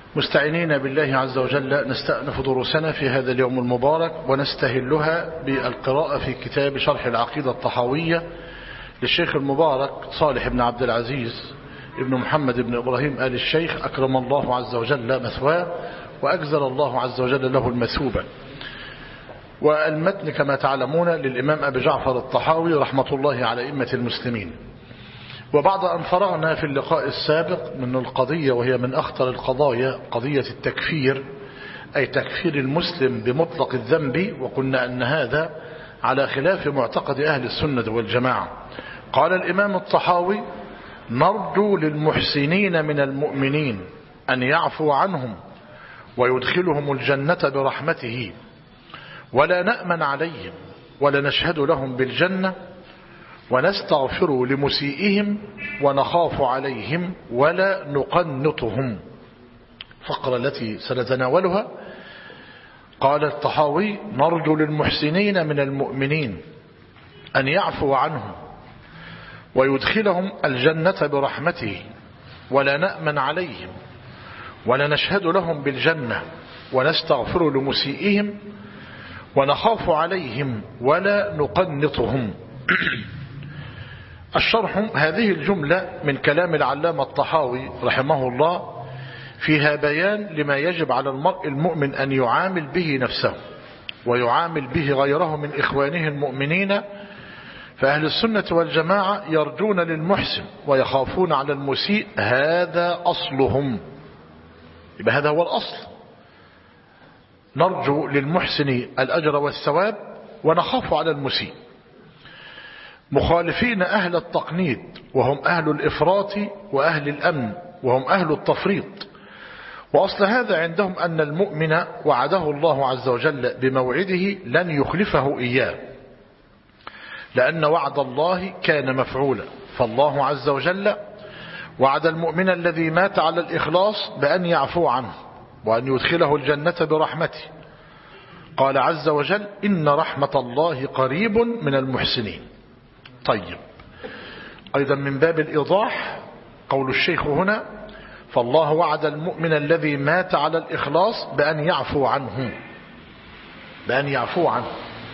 مستعينين بالله عز وجل نستأنف دروسنا في هذا اليوم المبارك ونستهلها بالقراءة في كتاب شرح العقيدة الطحاوية للشيخ المبارك صالح بن عبد العزيز ابن محمد بن إبراهيم آل الشيخ أكرم الله عز وجل مثواه وأجزل الله عز وجل له المثوبة. والمتن كما تعلمون للإمام أبي جعفر الطحاوي رحمة الله على أئمة المسلمين. وبعد أن فرغنا في اللقاء السابق من القضية وهي من أخطر القضايا قضية التكفير، أي تكفير المسلم بمطلق الذنب، وقلنا أن هذا على خلاف معتقد أهل السنة والجماعة. قال الإمام الطحاوي: نرجو للمحسنين من المؤمنين أن يعفو عنهم ويدخلهم الجنة برحمته، ولا نأمن عليهم ولا نشهد لهم بالجنة، ونستغفر لمسيئهم ونخاف عليهم ولا نقنطهم. فقرة التي سنتناولها. قال الطحاوي: نرجو للمحسنين من المؤمنين أن يعفو عنهم ويدخلهم الجنة برحمته، ولا نأمن عليهم ولا نشهد لهم بالجنة، ونستغفر لمسيئهم ونخاف عليهم ولا نقنطهم. الشرح: هذه الجملة من كلام العلامة الطحاوي رحمه الله فيها بيان لما يجب على المرء المؤمن أن يعامل به نفسه ويعامل به غيره من إخوانه المؤمنين. فأهل السنة والجماعة يرجون للمحسن ويخافون على المسيء، هذا أصلهم. يبقى هذا هو الأصل، نرجو للمحسن الأجر والثواب ونخاف على المسيء. مخالفين أهل التقنيط وهم أهل الإفراط، وأهل الأمن وهم أهل التفريط. وأصل هذا عندهم أن المؤمن وعده الله عز وجل بموعده لن يخلفه إياه، لأن وعد الله كان مفعولا. فالله عز وجل وعد المؤمن الذي مات على الإخلاص بأن يعفو عنه وأن يدخله الجنة برحمته. قال عز وجل: إن رحمة الله قريب من المحسنين. طيب، أيضا من باب الإيضاح قول الشيخ هنا: فالله وعد المؤمن الذي مات على الإخلاص بأن يعفو عنه، بأن يعفو عنه.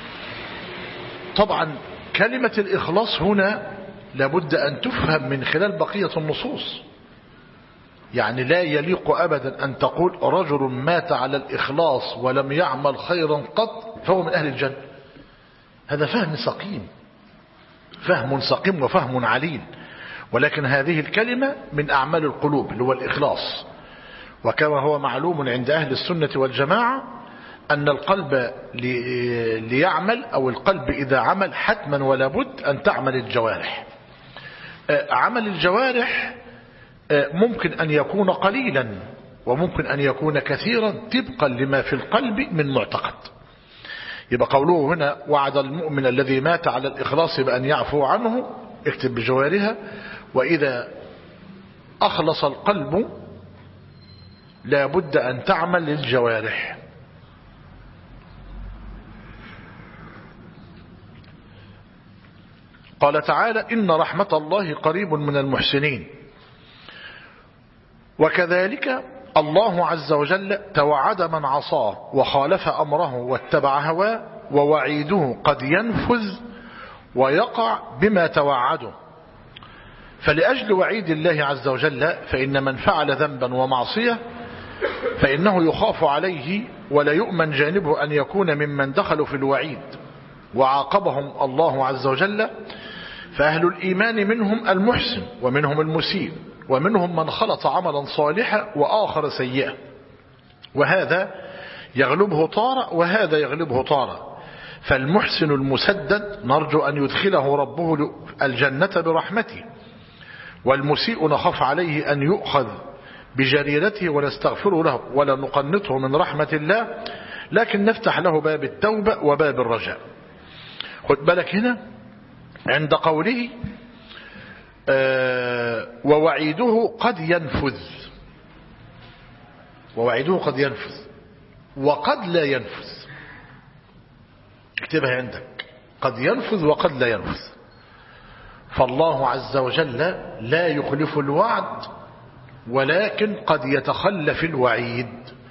طبعا كلمة الإخلاص هنا لابد أن تفهم من خلال بقية النصوص. يعني لا يليق أبدا أن تقول رجل مات على الإخلاص ولم يعمل خيرا قط فهو من أهل الجنة. هذا فهم سقيم، فهم سقيم وفهم عليل. ولكن هذه الكلمة من أعمال القلوب اللي هو الإخلاص. وكما هو معلوم عند أهل السنة والجماعة أن القلب ليعمل، أو القلب إذا عمل حتما ولا بد أن تعمل الجوارح. عمل الجوارح ممكن أن يكون قليلا وممكن أن يكون كثيرا طبقا لما في القلب من معتقد. يبقى قوله هنا: وعد المؤمن الذي مات على الإخلاص بأن يعفو عنه، اكتب بجوارها. وإذا أخلص القلب لا بد أن تعمل للجوارح. قال تعالى: إن رحمة الله قريب من المحسنين. وكذلك الله عز وجل توعد من عصاه وخالف أمره واتبع هواه، ووعيده قد ينفذ ويقع بما توعده. فلأجل وعيد الله عز وجل فإن من فعل ذنبا ومعصية فإنه يخاف عليه ولا يؤمن جانبه أن يكون ممن دخلوا في الوعيد وعاقبهم الله عز وجل. فأهل الإيمان منهم المحسن ومنهم المسيء، ومنهم من خلط عملا صالحا وآخر سيئا، وهذا يغلبه طارة وهذا يغلبه طارة. فالمحسن المسدد نرجو أن يدخله ربه الجنة برحمته، والمسيء نخاف عليه أن يؤخذ بجريرته ونستغفر له ولا نقنطه من رحمة الله، لكن نفتح له باب التوبة وباب الرجاء. خد بالك هنا عند قوله ووعيده قد ينفذ، ووعيده قد ينفذ وقد لا ينفذ. اكتبها عندك، قد ينفذ وقد لا ينفذ. فالله عز وجل لا يخلف الوعد ولكن قد يتخلف الوعيد.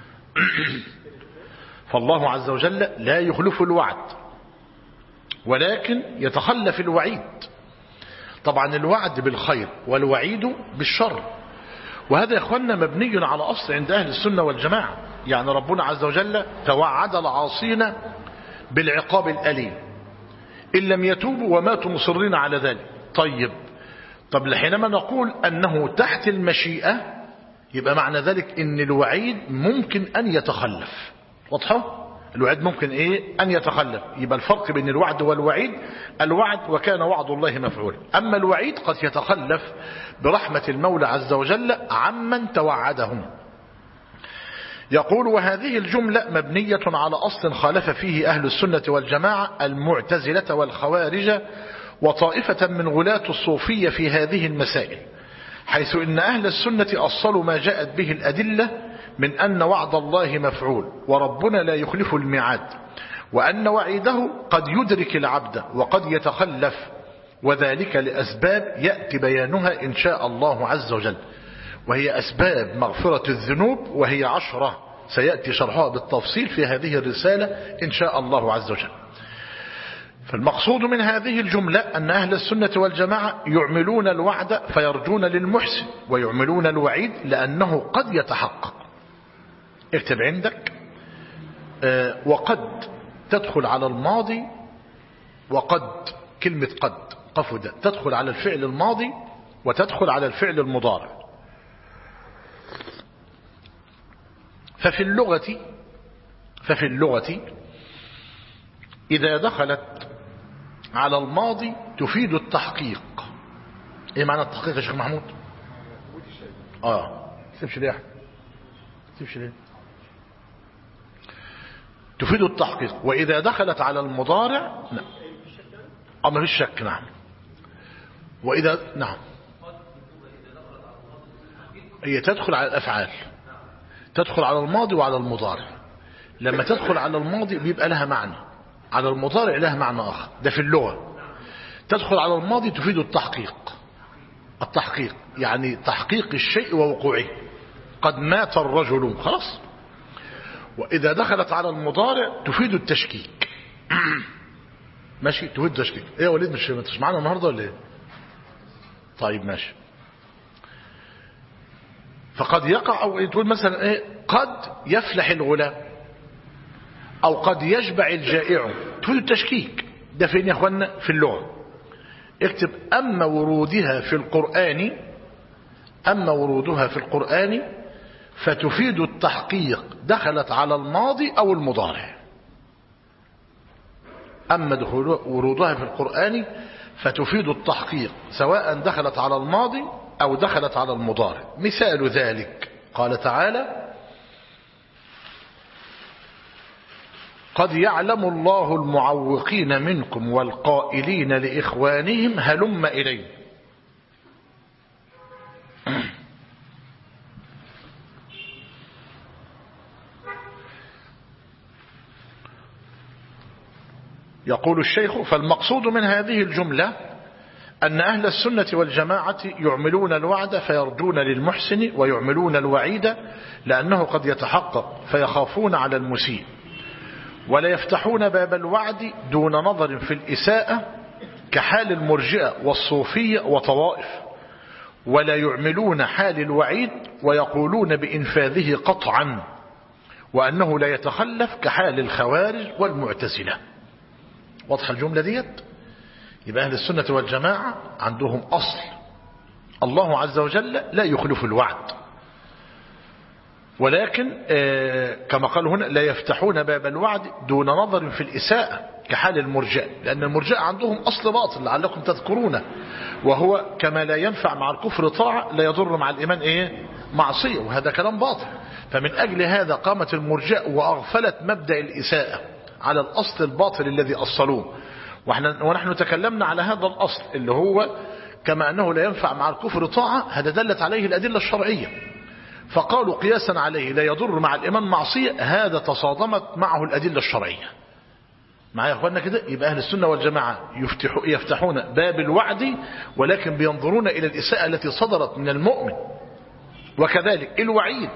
فالله عز وجل لا يخلف الوعد، ولكن يتخلف الوعيد. طبعا الوعد بالخير والوعيد بالشر، وهذا يا اخوانا مبني على أصل عند أهل السنة والجماعة. يعني ربنا عز وجل توعد العاصين بالعقاب الأليم إن لم يتوبوا وماتوا مصرين على ذلك. طب حينما نقول أنه تحت المشيئة، يبقى معنى ذلك أن الوعيد ممكن أن يتخلف. واضحة؟ الوعد ممكن أن يتخلف. يبقى الفرق بين الوعد والوعيد، الوعد وكان وعد الله مفعولا، أما الوعيد قد يتخلف برحمة المولى عز وجل عمن توعدهم. يقول: وهذه الجملة مبنية على أصل خالف فيه أهل السنة والجماعة المعتزلة والخوارج وطائفة من غلاة الصوفية في هذه المسائل، حيث إن أهل السنة أصلوا ما جاءت به الأدلة من أن وعد الله مفعول وربنا لا يخلف الميعاد، وأن وعيده قد يدرك العبد وقد يتخلف، وذلك لأسباب يأتي بيانها إن شاء الله عز وجل، وهي أسباب مغفرة الذنوب، وهي 10 سيأتي شرحها بالتفصيل في هذه الرسالة إن شاء الله عز وجل. فالمقصود من هذه الجملة أن أهل السنة والجماعة يعملون الوعد فيرجون للمحسن، ويعملون الوعيد لأنه قد يتحقق. اكتب عندك: وقد تدخل على الماضي، وقد كلمة قد قفدة تدخل على الفعل الماضي وتدخل على الفعل المضارع. ففي اللغة إذا دخلت على الماضي تفيد التحقيق. ايه معنى التحقيق يا شيخ محمود؟ تسيبش ليه؟ تفيد التحقيق. وإذا دخلت على المضارع ما فيش شك. نعم. وإذا هي تدخل على الأفعال، تدخل على الماضي وعلى المضارع. لما تدخل على الماضي بيبقى لها معنى، على المضارع لها معنى آخر. ده في اللغة. تدخل على الماضي تفيد التحقيق يعني تحقيق الشيء ووقوعه. قد مات الرجل، خلاص. وإذا دخلت على المضارع تفيد التشكيك. ماشي، تفيد التشكيك. ايه يا وليد، مش معانا النهارده ولا ايه؟ طيب ماشي. فقد يقع، او تقول مثلا قد يفلح الغلام، او قد يشبع الجائع، تفيد التشكيك. ده فين يا اخوانا؟ في اللغة. اكتب: اما ورودها في القرآن فتفيد التحقيق، دخلت على الماضي او المضارع. اما ورودها في القرآن فتفيد التحقيق سواء دخلت على الماضي او دخلت على المضارع. مثال ذلك قال تعالى: قد يعلم الله المعوقين منكم والقائلين لإخوانهم هلم إلي. يقول الشيخ: فالمقصود من هذه الجملة أن أهل السنة والجماعة يعملون الوعد فيرجون للمحسن، ويعملون الوعيد لأنه قد يتحقق فيخافون على المسيء، ولا يفتحون باب الوعد دون نظر في الإساءة كحال المرجئة والصوفية وطوائف، ولا يعملون حال الوعيد ويقولون بإنفاذه قطعا، وأنه لا يتخلف كحال الخوارج والمعتزلة. واضح الجملة ديت؟ يبقى أهل السنة والجماعة عندهم أصل: الله عز وجل لا يخلف الوعد، ولكن كما قال هنا لا يفتحون باب الوعد دون نظر في الإساءة كحال المرجئة، لأن المرجئة عندهم أصل باطل لعلكم تذكرونه، وهو كما لا ينفع مع الكفر طاعة لا يضر مع الإيمان معصية، وهذا كلام باطل. فمن أجل هذا قامت المرجئة وأغفلت مبدأ الإساءة على الأصل الباطل الذي أصلوه، ونحن تكلمنا على هذا الأصل اللي هو كما أنه لا ينفع مع الكفر طاعة، هذا دلت عليه الأدلة الشرعية، فقالوا قياسا عليه لا يضر مع الإيمان معصية، هذا تصادمت معه الأدلة الشرعية. معايا يا أخوانا كده؟ يبقى أهل السنة والجماعة يفتحون باب الوعد، ولكن بينظرون إلى الإساءة التي صدرت من المؤمن، وكذلك الوعيد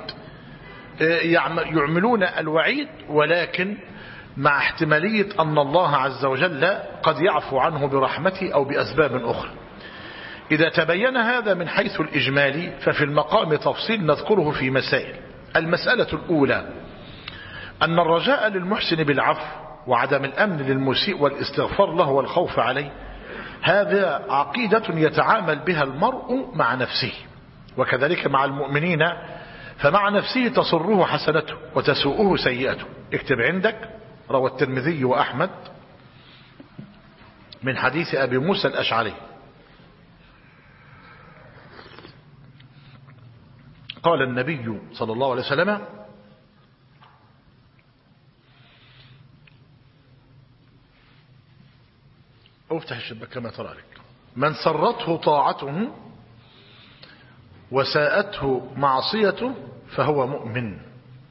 يعملون الوعيد، ولكن مع احتمالية أن الله عز وجل قد يعفو عنه برحمته أو بأسباب أخرى. إذا تبين هذا من حيث الإجمالي ففي المقام تفصيل نذكره في مسائل. المسألة الأولى أن الرجاء للمحسن بالعفو وعدم الأمن للمسيء والاستغفار له والخوف عليه، هذا عقيدة يتعامل بها المرء مع نفسه، وكذلك مع المؤمنين، فمع نفسه تسره حسنته وتسوءه سيئته. اكتب عندك: روى الترمذي وأحمد من حديث أبي موسى الأشعري قال النبي صلى الله عليه وسلم: افتح الشباك كما ترى لك: من سرته طاعته وساءته معصيته فهو مؤمن.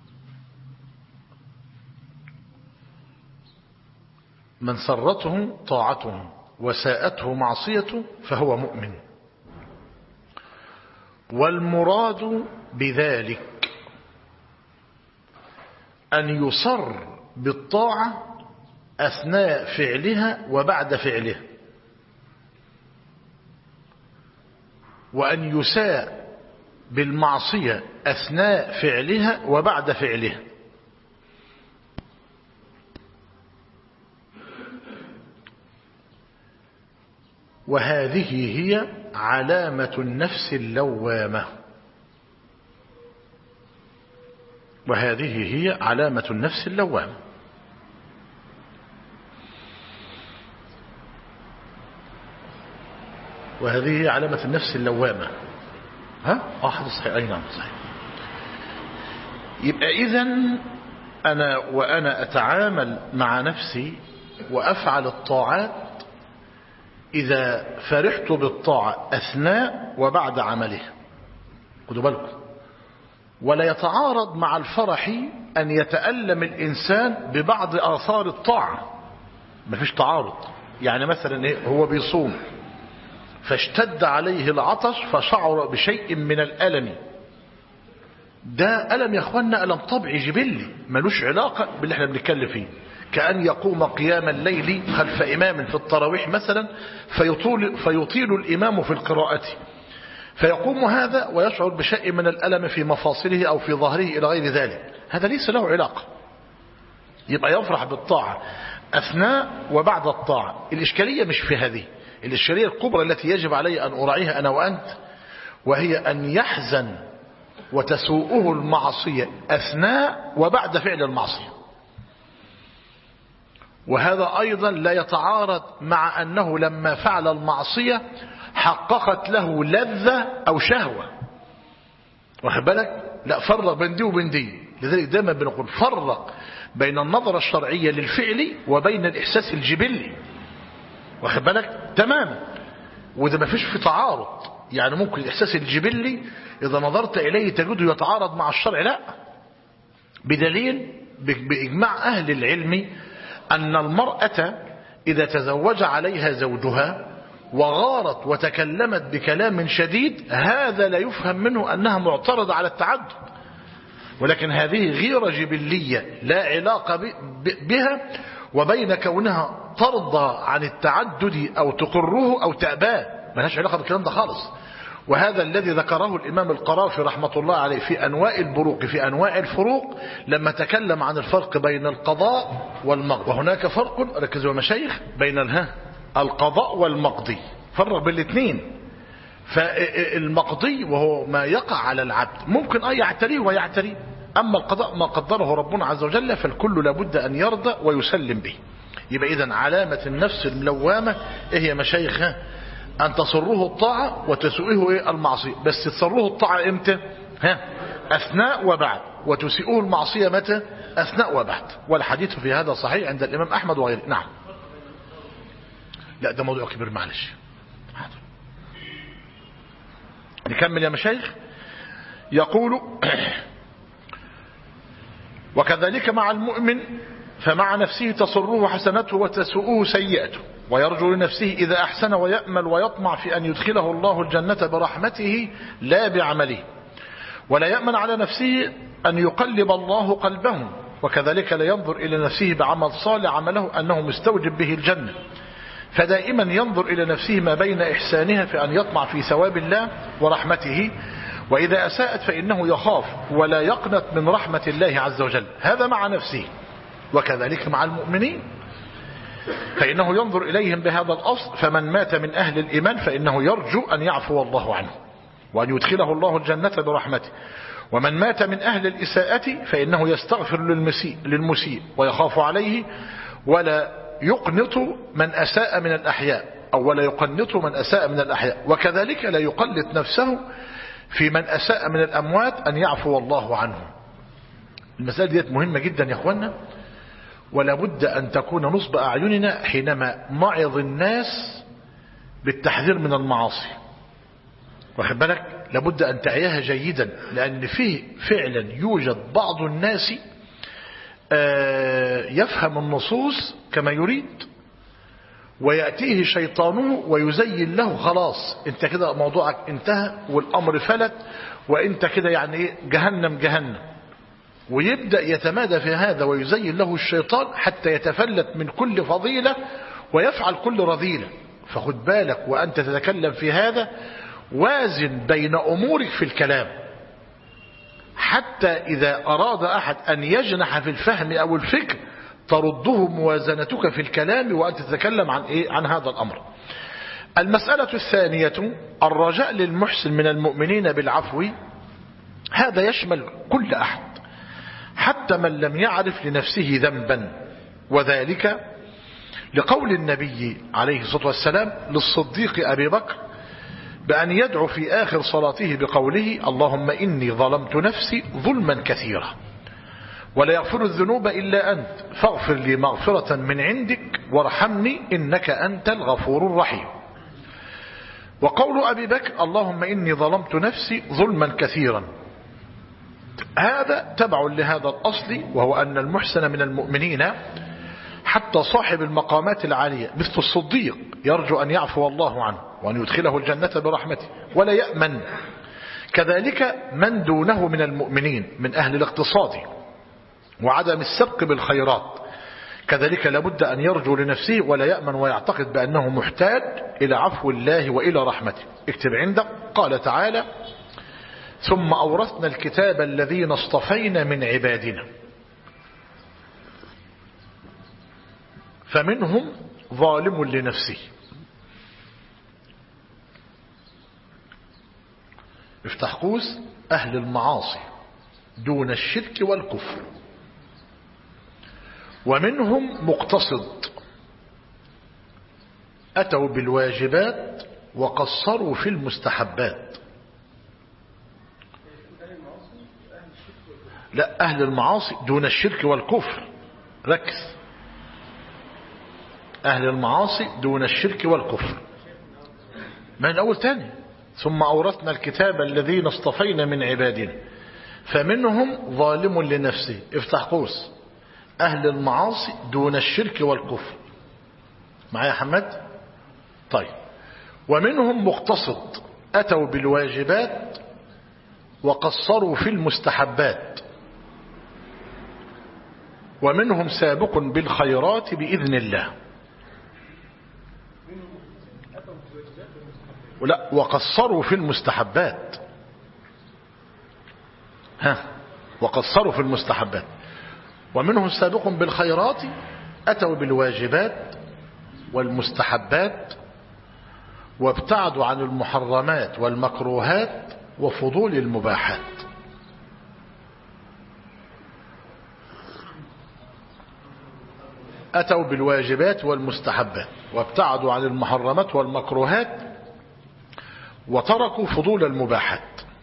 من سرته طاعته وساءته معصيته فهو مؤمن. والمراد بذلك أن يصر بالطاعة أثناء فعلها وبعد فعلها، وأن يساء بالمعصية أثناء فعلها وبعد فعلها. وهذه هي علامة النفس اللوامة. وهذه هي علامة النفس اللوامة. وهذه هي علامة النفس اللوامة. حدث صحيح. أي نعم صحيح. يبقى إذن وأنا أتعامل مع نفسي وأفعل الطاعات إذا فرحت بالطاعة أثناء وبعد عملها. خدوا بالكم، ولا يتعارض مع الفرح أن يتألم الإنسان ببعض آثار الطاعة. ما فيش تعارض. يعني مثلا هو بيصوم فاشتد عليه العطش فشعر بشيء من الألم. ده ألم يا أخوانا، ألم طبيعي جبلي ملوش علاقة باللي احنا بنتكلم فيه. كأن يقوم قيام الليل خلف إمام في التراويح مثلا فيطيل الإمام في القراءة، فيقوم هذا ويشعر بشيء من الألم في مفاصله أو في ظهره إلى غير ذلك. هذا ليس له علاقة. يبقى يفرح بالطاعة أثناء وبعد الطاعة. الإشكالية مش في هذه. الإشكالية الكبرى التي يجب علي أن أراعيها أنا وأنت، وهي أن يحزن وتسوءه المعصية أثناء وبعد فعل المعصية. وهذا أيضا لا يتعارض مع أنه لما فعل المعصية حققت له لذة أو شهوة. واخد بالك؟ لا، فرق بين دي وبين دي. لذلك دائما بنقول فرق بين النظرة الشرعية للفعل وبين الإحساس الجبلي. واخد بالك؟ تماما. وده ما فيش في تعارض. يعني ممكن الإحساس الجبلي إذا نظرت إليه تجده يتعارض مع الشرع، لا، بدليل بإجماع أهل العلم أن المرأة إذا تزوج عليها زوجها وغارت وتكلمت بكلام شديد، هذا لا يفهم منه أنها معترضة على التعدد، ولكن هذه غيرة جبلية لا علاقة بها وبين كونها ترضى عن التعدد أو تقره أو تأباه. ما لهاش علاقة بالكلام ده خالص. وهذا الذي ذكره الإمام القرافي رحمة الله عليه في أنواع البروق في أنواع الفروق لما تكلم عن الفرق بين القضاء والمقضي. وهناك فرق، ركزوا يا مشايخ، بين القضاء والمقضي. فرق بين الاثنين. فالمقضي وهو ما يقع على العبد ممكن يعتريه ويعتريه، أما القضاء ما قدره ربنا عز وجل فالكل لابد أن يرضى ويسلم به. يبقى إذن علامة النفس الملوامة إيه يا مشايخ؟ أن تسره الطاعة وتسوئه المعصية. بس تسره الطاعة إمتى؟ أثناء وبعد. وتسيئه المعصية متى؟ أثناء وبعد. والحديث في هذا صحيح عند الإمام أحمد وغيره. نعم. لا، ده موضوع كبير، معلش. نكمل يا مشايخ. يقول: وكذلك مع المؤمن، فمع نفسه تسره حسنته وتسوءه سيئته، ويرجو لنفسه إذا أحسن ويأمل ويطمع في أن يدخله الله الجنة برحمته لا بعمله. ولا يأمن على نفسه أن يقلب الله قلبه، وكذلك لا ينظر إلى نفسه بعمل صالح عمله أنه مستوجب به الجنة، فدائما ينظر إلى نفسه ما بين إحسانها في أن يطمع في ثواب الله ورحمته، وإذا أساءت فإنه يخاف ولا يقنط من رحمة الله عز وجل. هذا مع نفسه، وكذلك مع المؤمنين، فإنه ينظر إليهم بهذا الأصل. فمن مات من أهل الإيمان فإنه يرجو أن يعفو الله عنه وأن يدخله الله الجنة برحمته، ومن مات من أهل الإساءة فإنه يستغفر للمسيء ويخاف عليه، ولا يقنط من أساء من الأحياء، أو ولا يقنط من أساء من الأحياء، وكذلك لا يقلط نفسه في من أساء من الأموات أن يعفو الله عنه. المسألة دي مهمة جدا يا أخوانا، ولا بد أن تكون نصب أعيننا حينما نعظ الناس بالتحذير من المعاصي. واخد بالك؟ لابد أن تعيها جيدا، لأن فيه فعلا يوجد بعض الناس يفهم النصوص كما يريد، ويأتيه شيطانه ويزين له خلاص انت كده موضوعك انتهى والأمر فلت، وانت كده يعني جهنم جهنم، ويبدأ يتمادى في هذا ويزين له الشيطان حتى يتفلت من كل فضيلة ويفعل كل رذيلة. فخد بالك وأنت تتكلم في هذا، وازن بين أمورك في الكلام، حتى إذا أراد أحد أن يجنح في الفهم أو الفكر ترده موازنتك في الكلام وأنت تتكلم عن هذا الأمر. المسألة الثانية الرجاء للمحسن من المؤمنين بالعفو. هذا يشمل كل أحد حتى من لم يعرف لنفسه ذنبا، وذلك لقول النبي عليه الصلاة والسلام للصديق أبي بكر بأن يدعو في آخر صلاته بقوله اللهم إني ظلمت نفسي ظلما كثيرا ولا يغفر الذنوب إلا أنت فاغفر لي مغفرة من عندك وارحمني إنك أنت الغفور الرحيم. وقول أبي بكر اللهم إني ظلمت نفسي ظلما كثيرا، هذا تبع لهذا الأصل، وهو أن المحسن من المؤمنين حتى صاحب المقامات العالية مثل الصديق يرجو أن يعفو الله عنه وأن يدخله الجنة برحمته ولا يأمن. كذلك من دونه من المؤمنين من أهل الاقتصاد وعدم السبق بالخيرات، كذلك لابد أن يرجو لنفسه ولا يأمن ويعتقد بأنه محتاج إلى عفو الله وإلى رحمته. اكتب عندك قال تعالى ثم أورثنا الكتاب الذين اصطفينا من عبادنا فمنهم ظالم لنفسه. افتح قوس أهل المعاصي دون الشرك والكفر، ومنهم مقتصد أتوا بالواجبات وقصروا في المستحبات. لا، أهل المعاصي دون الشرك والكفر، ركز، أهل المعاصي دون الشرك والكفر. من الأول تاني ثم أورثنا الكتاب الذين اصطفينا من عبادنا فمنهم ظالم لنفسه. افتح قوس أهل المعاصي دون الشرك والكفر. معايا يا حمد؟ طيب. ومنهم مقتصد أتوا بالواجبات وقصروا في المستحبات، ومنهم سابق بالخيرات بإذن الله. ولا وقصروا في المستحبات، وقصروا في المستحبات. ومنهم سابق بالخيرات أتوا بالواجبات والمستحبات وابتعدوا عن المحرمات والمكروهات وفضول المباحات. أتوا بالواجبات والمستحبات وابتعدوا عن المحرمات والمكروهات وتركوا فضول المباحات.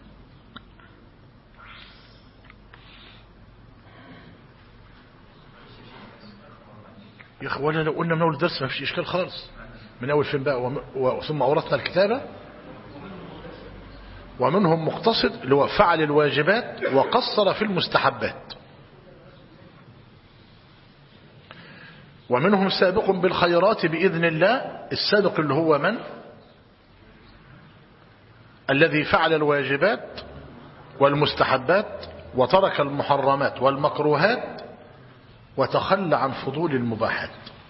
يا اخوانا لو قلنا من اول درس ما فيش اشكال خالص. من اول فين بقى؟ ثم اورثنا الكتابة ومنهم مقتصد اللي هو فعل الواجبات وقصر في المستحبات، ومنهم سابق بالخيرات بإذن الله. السابق اللي هو من؟ الذي فعل الواجبات والمستحبات، وترك المحرمات والمكروهات، وتخلى عن فضول المباحات.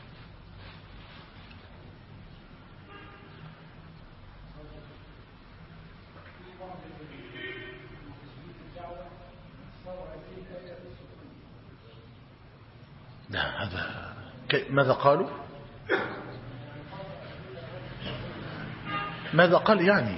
هذا ماذا قالوا؟ ماذا قال يعني؟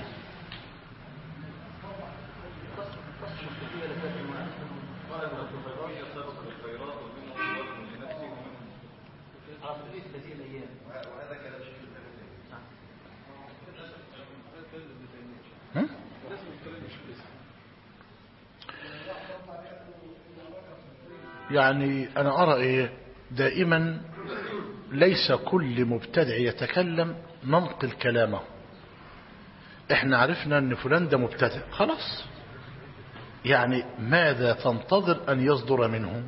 يعني أنا أرى إيه دائما ليس كل مبتدع يتكلم ننقل كلامه. احنا عرفنا ان فلان ده مبتدع خلاص، يعني ماذا تنتظر ان يصدر منه؟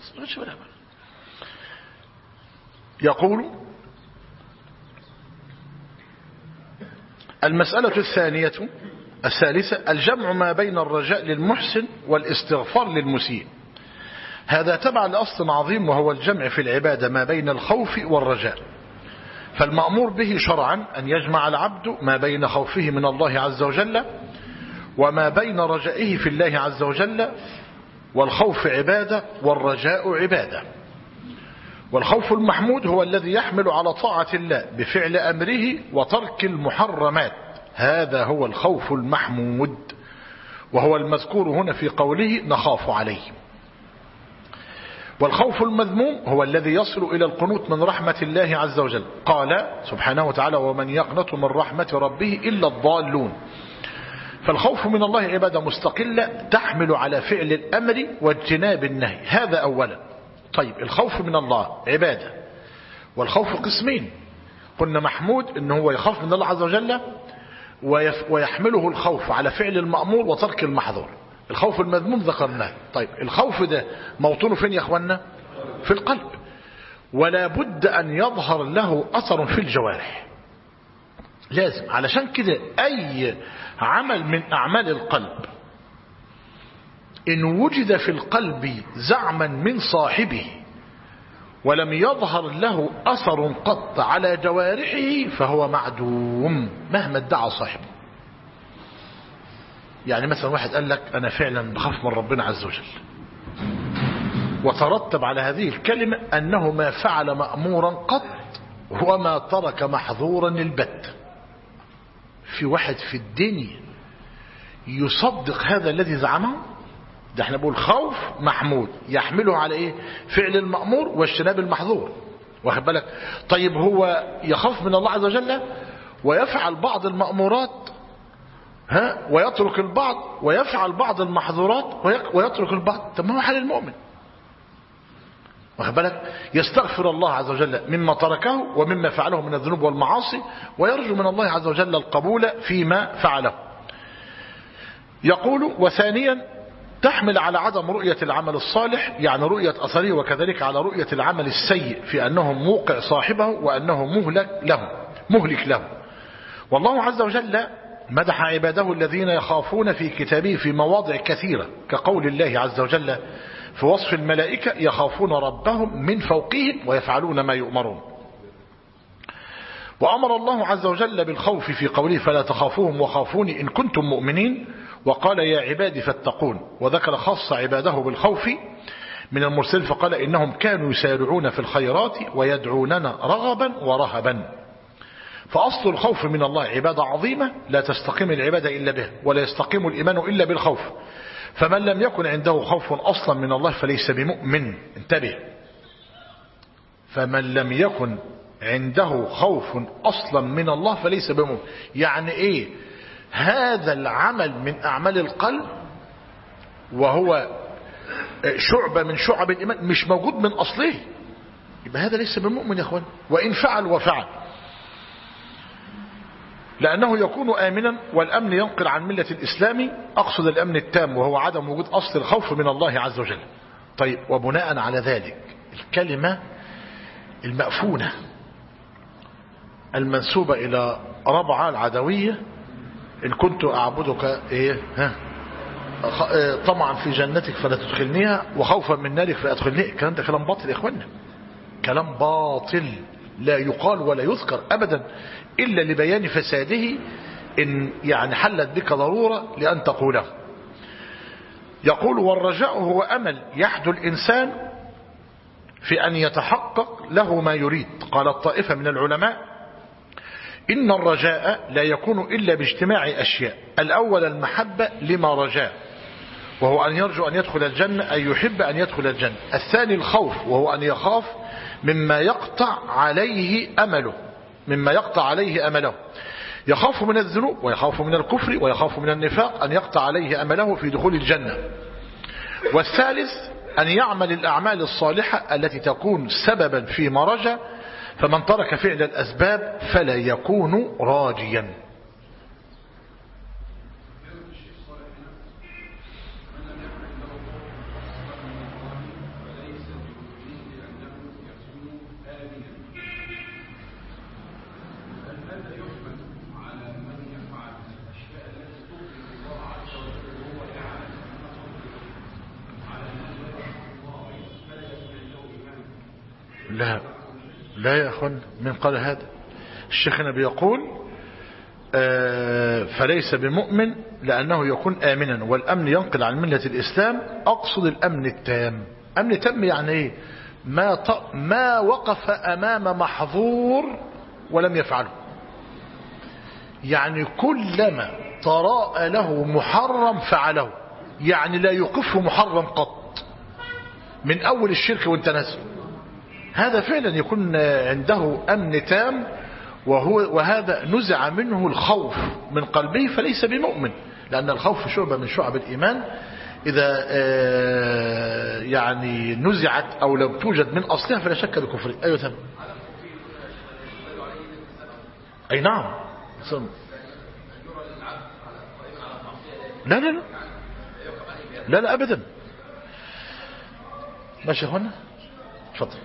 يقول المسألة الثالثة الجمع ما بين الرجاء للمحسن والاستغفار للمسيء. هذا تبع لأصل عظيم، وهو الجمع في العبادة ما بين الخوف والرجاء. فالمأمور به شرعا أن يجمع العبد ما بين خوفه من الله عز وجل وما بين رجائه في الله عز وجل. والخوف عبادة والرجاء عبادة. والخوف المحمود هو الذي يحمل على طاعة الله بفعل أمره وترك المحرمات، هذا هو الخوف المحمود، وهو المذكور هنا في قوله نخاف عليه. والخوف المذموم هو الذي يصل إلى القنوط من رحمة الله عز وجل. قال سبحانه وتعالى ومن يقنط من رحمة ربه إلا الضالون. فالخوف من الله عبادة مستقلة تحمل على فعل الأمر واجتناب النهي، هذا أولا. طيب الخوف من الله عبادة، والخوف قسمين. قلنا محمود إنه هو يخاف من الله عز وجل ويحمله الخوف على فعل المأمور وترك المحظور. الخوف المذموم ذكرناه. طيب الخوف ده موطنه فين يا اخوانا؟ في القلب، ولا بد أن يظهر له أثر في الجوارح، لازم. علشان كده أي عمل من أعمال القلب إن وجد في القلب زعما من صاحبه ولم يظهر له أثر قط على جوارحه فهو معدوم مهما ادعى صاحبه. يعني مثلا واحد قال لك أنا فعلا بخاف من ربنا عز وجل، وترتب على هذه الكلمة أنه ما فعل مأمورا قط وما ترك محظورا البت. في واحد في الدنيا يصدق هذا الذي زعمه؟ ده احنا بقول خوف محمود يحمله على ايه؟ فعل المأمور واجتناب المحظور، واخد بالك؟ طيب هو يخاف من الله عز وجل ويفعل بعض المأمورات ويترك البعض، ويفعل بعض المحظورات ويترك البعض. طب ما هو حال المؤمن، واخد بالك؟ يستغفر الله عز وجل مما تركه ومما فعله من الذنوب والمعاصي، ويرجو من الله عز وجل القبول فيما فعله. يقول وثانيا تحمل على عدم رؤية العمل الصالح، يعني رؤية أثره، وكذلك على رؤية العمل السيء في أنه موقع صاحبه وأنه مهلك له. والله عز وجل مدح عباده الذين يخافون في كتابه في مواضع كثيرة، كقول الله عز وجل في وصف الملائكة يخافون ربهم من فوقهم ويفعلون ما يؤمرون. وأمر الله عز وجل بالخوف في قوله فلا تخافوهم وخافوني إن كنتم مؤمنين، وقال يا عبادي فاتقون، وذكر خاص عباده بالخوف من المرسل فقال إنهم كانوا يسارعون في الخيرات ويدعوننا رغبا ورهبا. فأصل الخوف من الله عبادة عظيمة لا تستقيم العبادة إلا به، ولا يستقيم الإيمان إلا بالخوف. فمن لم يكن عنده خوف أصلا من الله فليس بمؤمن. انتبه، فمن لم يكن عنده خوف أصلا من الله فليس بمؤمن. يعني إيه؟ هذا العمل من أعمال القلب وهو شعبة من شعب الإيمان مش موجود من أصله، يبقى هذا ليس بمؤمن يا أخوان، وإن فعل وفعل، لأنه يكون آمنا، والأمن ينقل عن ملة الإسلام. أقصد الأمن التام وهو عدم وجود أصل الخوف من الله عز وجل. طيب وبناء على ذلك الكلمة المأفونة المنسوبة إلى ربعة العدوية إن كنت أعبدك طمعا في جنتك فلا تدخلنيها وخوفا من نارك فلا تدخلني. الكلام ده كلام باطل يا اخوانا، كلام باطل لا يقال ولا يذكر أبدا إلا لبيان فساده، إن يعني حلت بك ضرورة لأن تقوله. يقول والرجاء هو أمل يحدو الإنسان في أن يتحقق له ما يريد. قال الطائفة من العلماء إن الرجاء لا يكون إلا باجتماع أشياء. الأول المحبة لما رجاء وهو أن يرجو أن يدخل الجنة، أن يحب أن يدخل الجنة. الثاني الخوف وهو أن يخاف مما يقطع عليه أمله، يخاف من الذنوب ويخاف من الكفر ويخاف من النفاق أن يقطع عليه أمله في دخول الجنة. والثالث أن يعمل الأعمال الصالحة التي تكون سببا فيما رجا، فمن ترك فعل الأسباب فلا يكون راجيا. لا يا أخوان، من قال هذا؟ الشيخنا بيقول فليس بمؤمن لأنه يكون آمنا، والأمن ينقل عن ملة الإسلام. أقصد الأمن التام. أمن تام يعني إيه؟ ما وقف أمام محظور ولم يفعله، يعني كلما طراء له محرم فعله، يعني لا يوقفه محرم قط من أول الشرك وانت نازل. هذا فعلا يكون عنده أمن تام، وهذا نزع منه الخوف من قلبه فليس بمؤمن، لأن الخوف شعبة من شعب الإيمان. إذا يعني نزعت أو لم توجد من أصلها فلا شك بكفر. أيوة تمام. أي نعم. لا لا لا لا لا أبدا. ماشي يا أخوانا، اتفضل.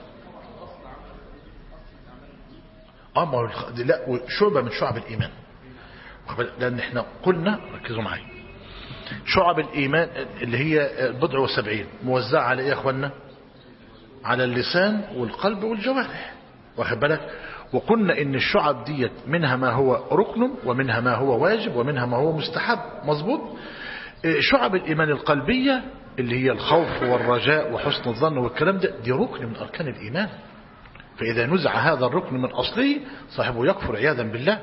لا، شعبة من شعب الإيمان، لأن احنا قلنا ركزوا معي شعب الإيمان اللي هي 70 موزعة على إيه يا أخوانا؟ على اللسان والقلب والجوارح، واخد بالك؟ وقلنا إن الشعب ديت منها ما هو ركن ومنها ما هو واجب ومنها ما هو مستحب. مظبوط. شعب الإيمان القلبية اللي هي الخوف والرجاء وحسن الظن والكلام ده، دي ركن من أركان الإيمان. فإذا نزع هذا الركن من أصله صاحبه يكفر عياذا بالله.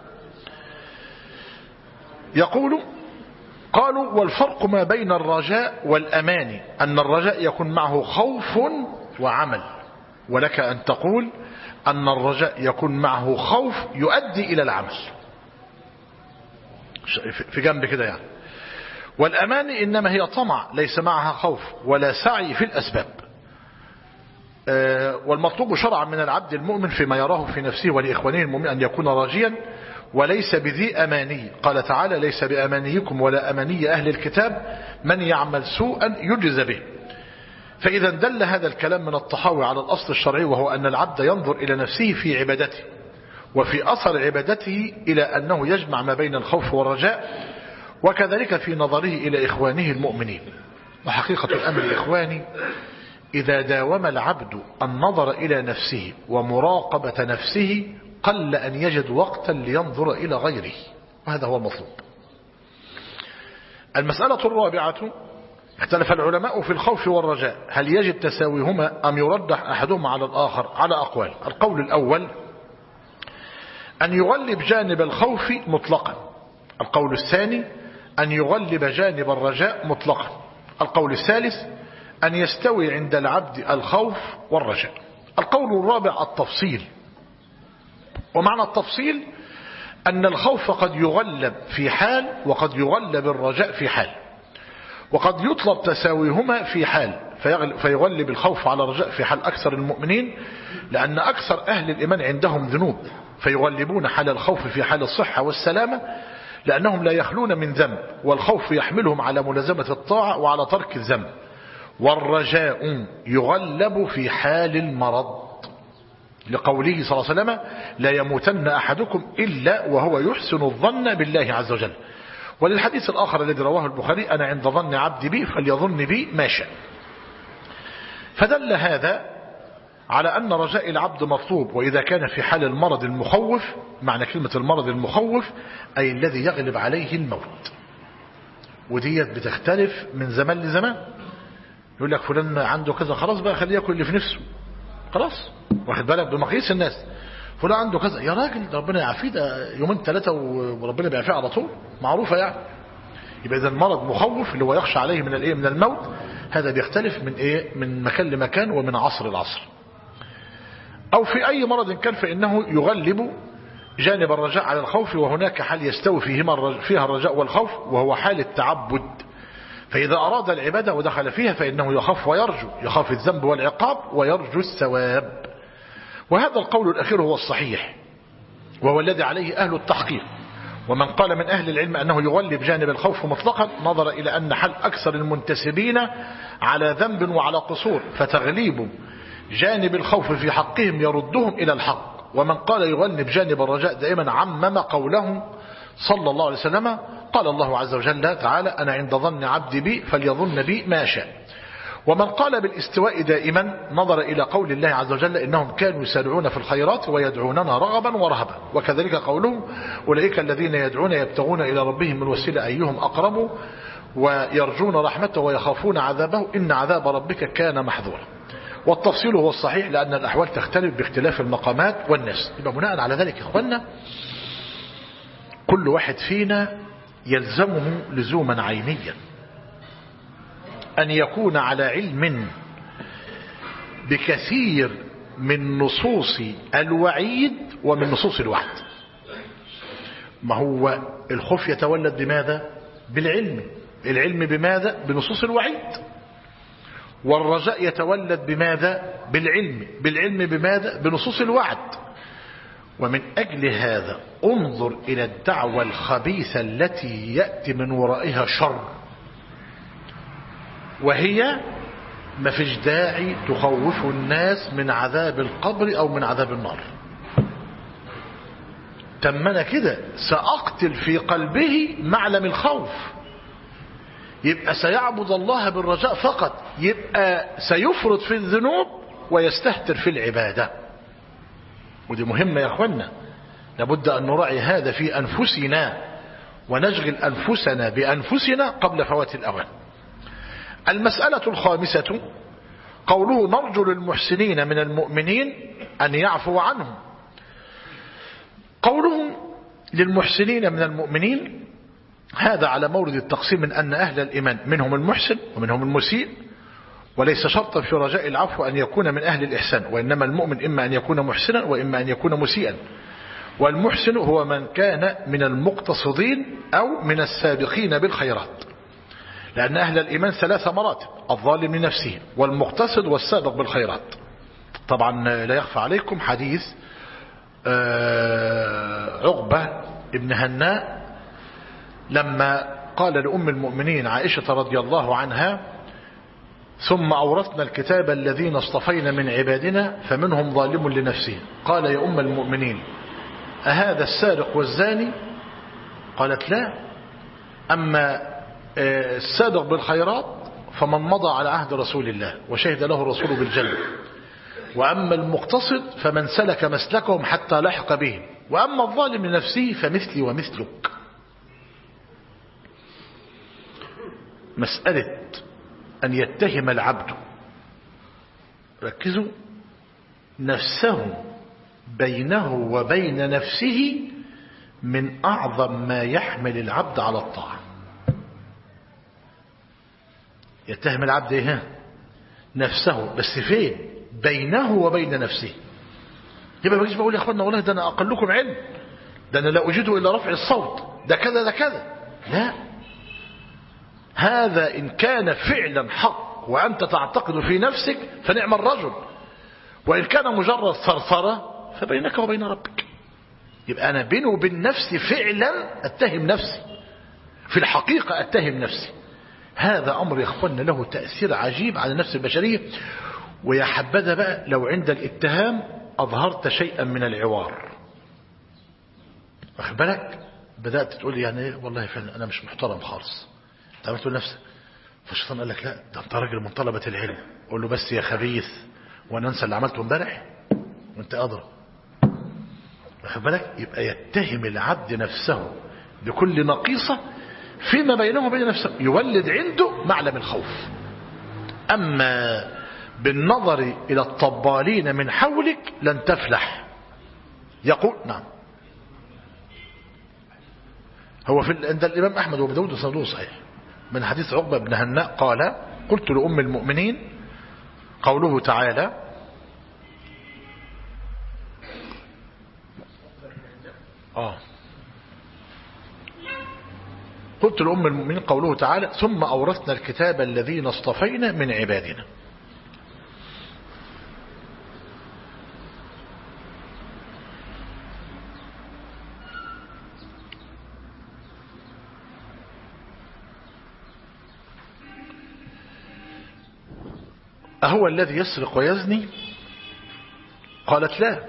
قالوا والفرق ما بين الرجاء والأمان أن الرجاء يكون معه خوف وعمل، ولك أن تقول أن الرجاء يكون معه خوف يؤدي إلى العمل في جنب كده يعني. والأمان إنما هي طمع ليس معها خوف ولا سعي في الأسباب. والمطلوب شرعا من العبد المؤمن فيما يراه في نفسه ولإخوانه المؤمن أن يكون راجيا وليس بذي أماني. قال تعالى ليس بأمانيكم ولا أماني أهل الكتاب من يعمل سوءا يجز به. فإذا دل هذا الكلام من الطحاوي على الأصل الشرعي، وهو أن العبد ينظر إلى نفسه في عبادته وفي أثر عبادته إلى أنه يجمع ما بين الخوف والرجاء، وكذلك في نظره إلى إخوانه المؤمنين. وحقيقة الأمر إخواني إذا داوم العبد النظر إلى نفسه ومراقبة نفسه قل أن يجد وقتا لينظر إلى غيره، وهذا هو المطلوب. المسألة الرابعة اختلف العلماء في الخوف والرجاء، هل يجب تساويهما أم يرجح أحدهما على الآخر؟ على أقوال. القول الأول أن يغلب جانب الخوف مطلقا. القول الثاني أن يغلب جانب الرجاء مطلقا. القول الثالث أن يستوي عند العبد الخوف والرجاء. القول الرابع التفصيل، ومعنى التفصيل أن الخوف قد يغلب في حال وقد يغلب الرجاء في حال، وقد يطلب تساويهما في حال فيغلب الخوف على الرجاء في حال أكثر المؤمنين، لأن أكثر أهل الإيمان عندهم ذنوب فيغلبون حال الخوف في حال الصحة والسلامة، لأنهم لا يخلون من ذنب، والخوف يحملهم على ملازمة الطاعة وعلى ترك الذنب. والرجاء يغلب في حال المرض، لقوله صلى الله عليه وسلم لا يموتن أحدكم إلا وهو يحسن الظن بالله عز وجل. وللحديث الآخر الذي رواه البخاري: أنا عند ظن عبدي بي فليظن بي ما شاء. فدل هذا على أن رجاء العبد مطلوب، وإذا كان في حال المرض المخوف. معنى كلمة المرض المخوف أي الذي يغلب عليه الموت، وديت بتختلف من زمان لزمان. يقول لك فلان عنده كذا، خلاص بقى خليه ياكل اللي في نفسه، خلاص، واخد بالك بمقياس الناس. فلان عنده كذا، يا راجل ده ربنا يعافيه، ده يومين ثلاثة وربنا بيعافيه على طول، معروفة يعني. يبقى إذا المرض مخوف اللي هو يخشى عليه من الايه، من الموت. هذا بيختلف من ايه، من مكان لمكان ومن عصر لعصر. أو في أي مرض كان فإنه يغلب جانب الرجاء على الخوف، وهناك حال يستوي فيها الرجاء والخوف، وهو حال التعبد. فإذا أراد العبادة ودخل فيها فإنه يخاف ويرجو، يخاف الذنب والعقاب ويرجو الثواب. وهذا القول الأخير هو الصحيح، وهو الذي عليه أهل التحقيق. ومن قال من أهل العلم أنه يغلب جانب الخوف مطلقا نظر إلى أن حال أكثر المنتسبين على ذنب وعلى قصور، فتغليب جانب الخوف في حقهم يردهم إلى الحق. ومن قال يغلب جانب الرجاء دائما عمم قوله صلى الله عليه وسلم. قال الله عز وجل تعالى: أنا عند ظن عبدي بي فليظن بي ما شاء. ومن قال بالاستواء دائما نظر إلى قول الله عز وجل: إنهم كانوا يسارعون في الخيرات ويدعوننا رغبا ورهبا. وكذلك قوله: أولئك الذين يدعون يبتغون إلى ربهم من وسيلة أيهم أقرب ويرجون رحمته ويخافون عذابه إن عذاب ربك كان محذورا. والتفصيل هو الصحيح، لأن الأحوال تختلف باختلاف المقامات والناس. يبقى بناء على ذلك يا إخوانا، كل واحد فينا يلزمه لزوما عينيا أن يكون على علم بكثير من نصوص الوعيد ومن نصوص الوعد. ما هو الخوف يتولد بماذا؟ بالعلم. العلم بماذا؟ بنصوص الوعيد. والرجاء يتولد بماذا؟ بالعلم. بالعلم بماذا؟ بنصوص الوعد. ومن أجل هذا انظر إلى الدعوة الخبيثة التي يأتي من ورائها شر، وهي ما فيش داعي تخوف الناس من عذاب القبر أو من عذاب النار. تمنا كده سأقتل في قلبه معلم الخوف، يبقى سيعبد الله بالرجاء فقط، يبقى سيفرط في الذنوب ويستهتر في العبادة. ودي مهمة يا أخوانا، لابد أن نراعي هذا في أنفسنا ونشغل أنفسنا بأنفسنا قبل فوات الأوان. المسألة الخامسة قوله: نرجو للمحسنين من المؤمنين أن يعفو عنهم. قوله للمحسنين من المؤمنين هذا على مورد التقسيم، من أن أهل الإيمان منهم المحسن ومنهم المسيء، وليس شرطا في رجاء العفو أن يكون من أهل الإحسان، وإنما المؤمن إما أن يكون محسنا وإما أن يكون مسيئا. والمحسن هو من كان من المقتصدين أو من السابقين بالخيرات، لأن أهل الإيمان 3 مراتب: الظالم لنفسه والمقتصد والسابق بالخيرات. طبعا لا يخفى عليكم حديث عقبة ابن هناء لما قال لأم المؤمنين عائشة رضي الله عنها: ثم أورثنا الكتاب الذين اصطفينا من عبادنا فمنهم ظالم لنفسه. قال: يا أم المؤمنين أهذا السارق والزاني؟ قالت: لا، أما السابق بالخيرات فمن مضى على عهد رسول الله وشهد له الرسول بالجنة، وأما المقتصد فمن سلك مسلكهم حتى لحق بهم، وأما الظالم لنفسه فمثلي ومثلك. مسألة أن يتهم العبد، ركزوا، نفسه بينه وبين نفسه من أعظم ما يحمل العبد على الطاعة. يتهم العبد ايه؟ نفسه، بس فين؟ بينه وبين نفسه. يبقى ما بجيش بقول يا اخوانا والله ده انا اقلكم علم، ده انا لا اجد الا رفع الصوت، ده كذا ده كذا. لا، هذا ان كان فعلا حق وانت تعتقد في نفسك فنعم الرجل، وان كان مجرد ثرثرة فبينك وبين ربك. يبقى انا بيني وبين نفسي فعلا اتهم نفسي، في الحقيقة اتهم نفسي. هذا أمر يا أخوانا له تأثير عجيب على النفس البشرية. ويا حبذا بقى لو عند الاتهام أظهرت شيئا من العوار، واخد بالك، بدأت تقول يعني ايه والله فعلا أنا مش محترم خالص، تعملت لنفسك. فالشيطان قال لك لا ده أنت راجل من طلبة العلم. قول له بس يا خبيث وأنا أنسى اللي عملته امبارح وأنت أدرى. واخد بالك؟ يبقى يتهم العبد نفسه بكل نقيصة فيما بينه وبين نفسه، يولد عنده معلم الخوف. أما بالنظر إلى الطبالين من حولك لن تفلح. يقول نعم، هو في عند الإمام أحمد وابن داود وسنده صحيح من حديث عقبة بن هناء قال قلت لأم المؤمنين قوله تعالى قلت لأم المؤمنين قوله تعالى ثم أورثنا الكتاب الذين اصطفينا من عبادنا. أهو الذي يسرق ويزني؟ قالت لا.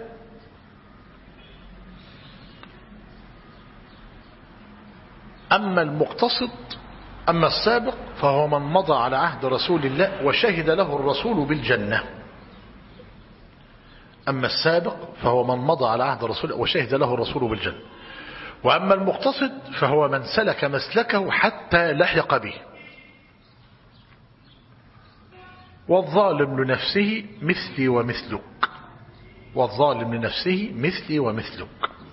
أما المقتصد أما السابق فهو من مضى على عهد رسول الله وشهد له الرسول بالجنة. أما السابق فهو من مضى على عهد رسول الله وشهد له الرسول بالجنة. وأما المقتصد فهو من سلك مسلكه حتى لحق به. والظالم لنفسه مثلي ومثلك. والظالم لنفسه مثلي ومثلك.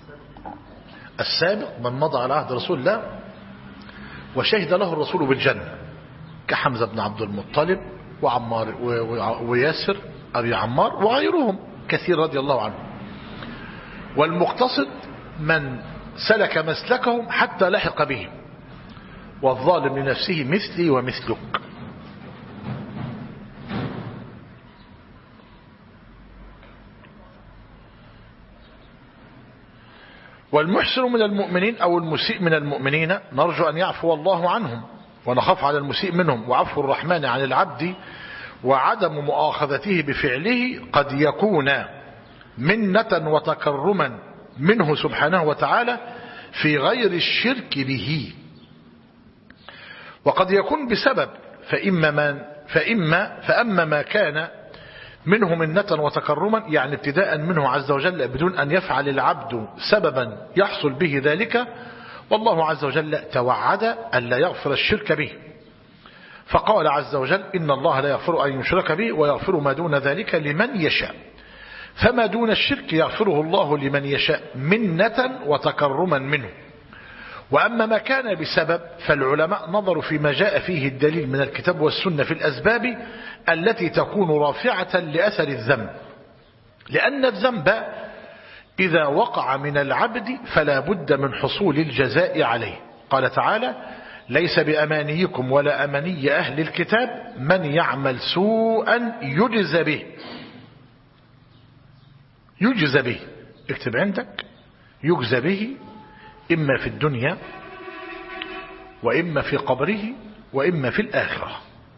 السابق من مضى على عهد رسول الله وشهد له الرسول بالجنة كحمزة بن عبد المطلب وعمار وياسر أبي عمار وغيرهم كثير رضي الله عنه. والمقتصد من سلك مسلكهم حتى لحق بهم. والظالم لنفسه مثلي ومثلك. والمحسن من المؤمنين أو المسيء من المؤمنين نرجو أن يعفو الله عنهم ونخاف على المسيء منهم. وعفو الرحمن عن العبد وعدم مؤاخذته بفعله قد يكون منة وتكرما منه سبحانه وتعالى في غير الشرك به. وقد يكون بسبب فأما ما كان منه منة وتكرما يعني ابتداء منه عز وجل بدون أن يفعل العبد سببا يحصل به ذلك، والله عز وجل توعد أن لا يغفر الشرك به. فقال عز وجل إن الله لا يغفر أن يشرك به ويغفر ما دون ذلك لمن يشاء. فما دون الشرك يغفره الله لمن يشاء منة وتكرما منه. وأما ما كان بسبب فالعلماء نظروا فيما جاء فيه الدليل من الكتاب والسنة في الأسباب التي تكون رافعة لأثر الذنب. لأن الذنب إذا وقع من العبد فلا بد من حصول الجزاء عليه. قال تعالى ليس بأمانيكم ولا أماني أهل الكتاب من يعمل سوءا يجزى به. يجزى به، اكتب عندك يجزى به إما في الدنيا وإما في قبره وإما في الآخرة.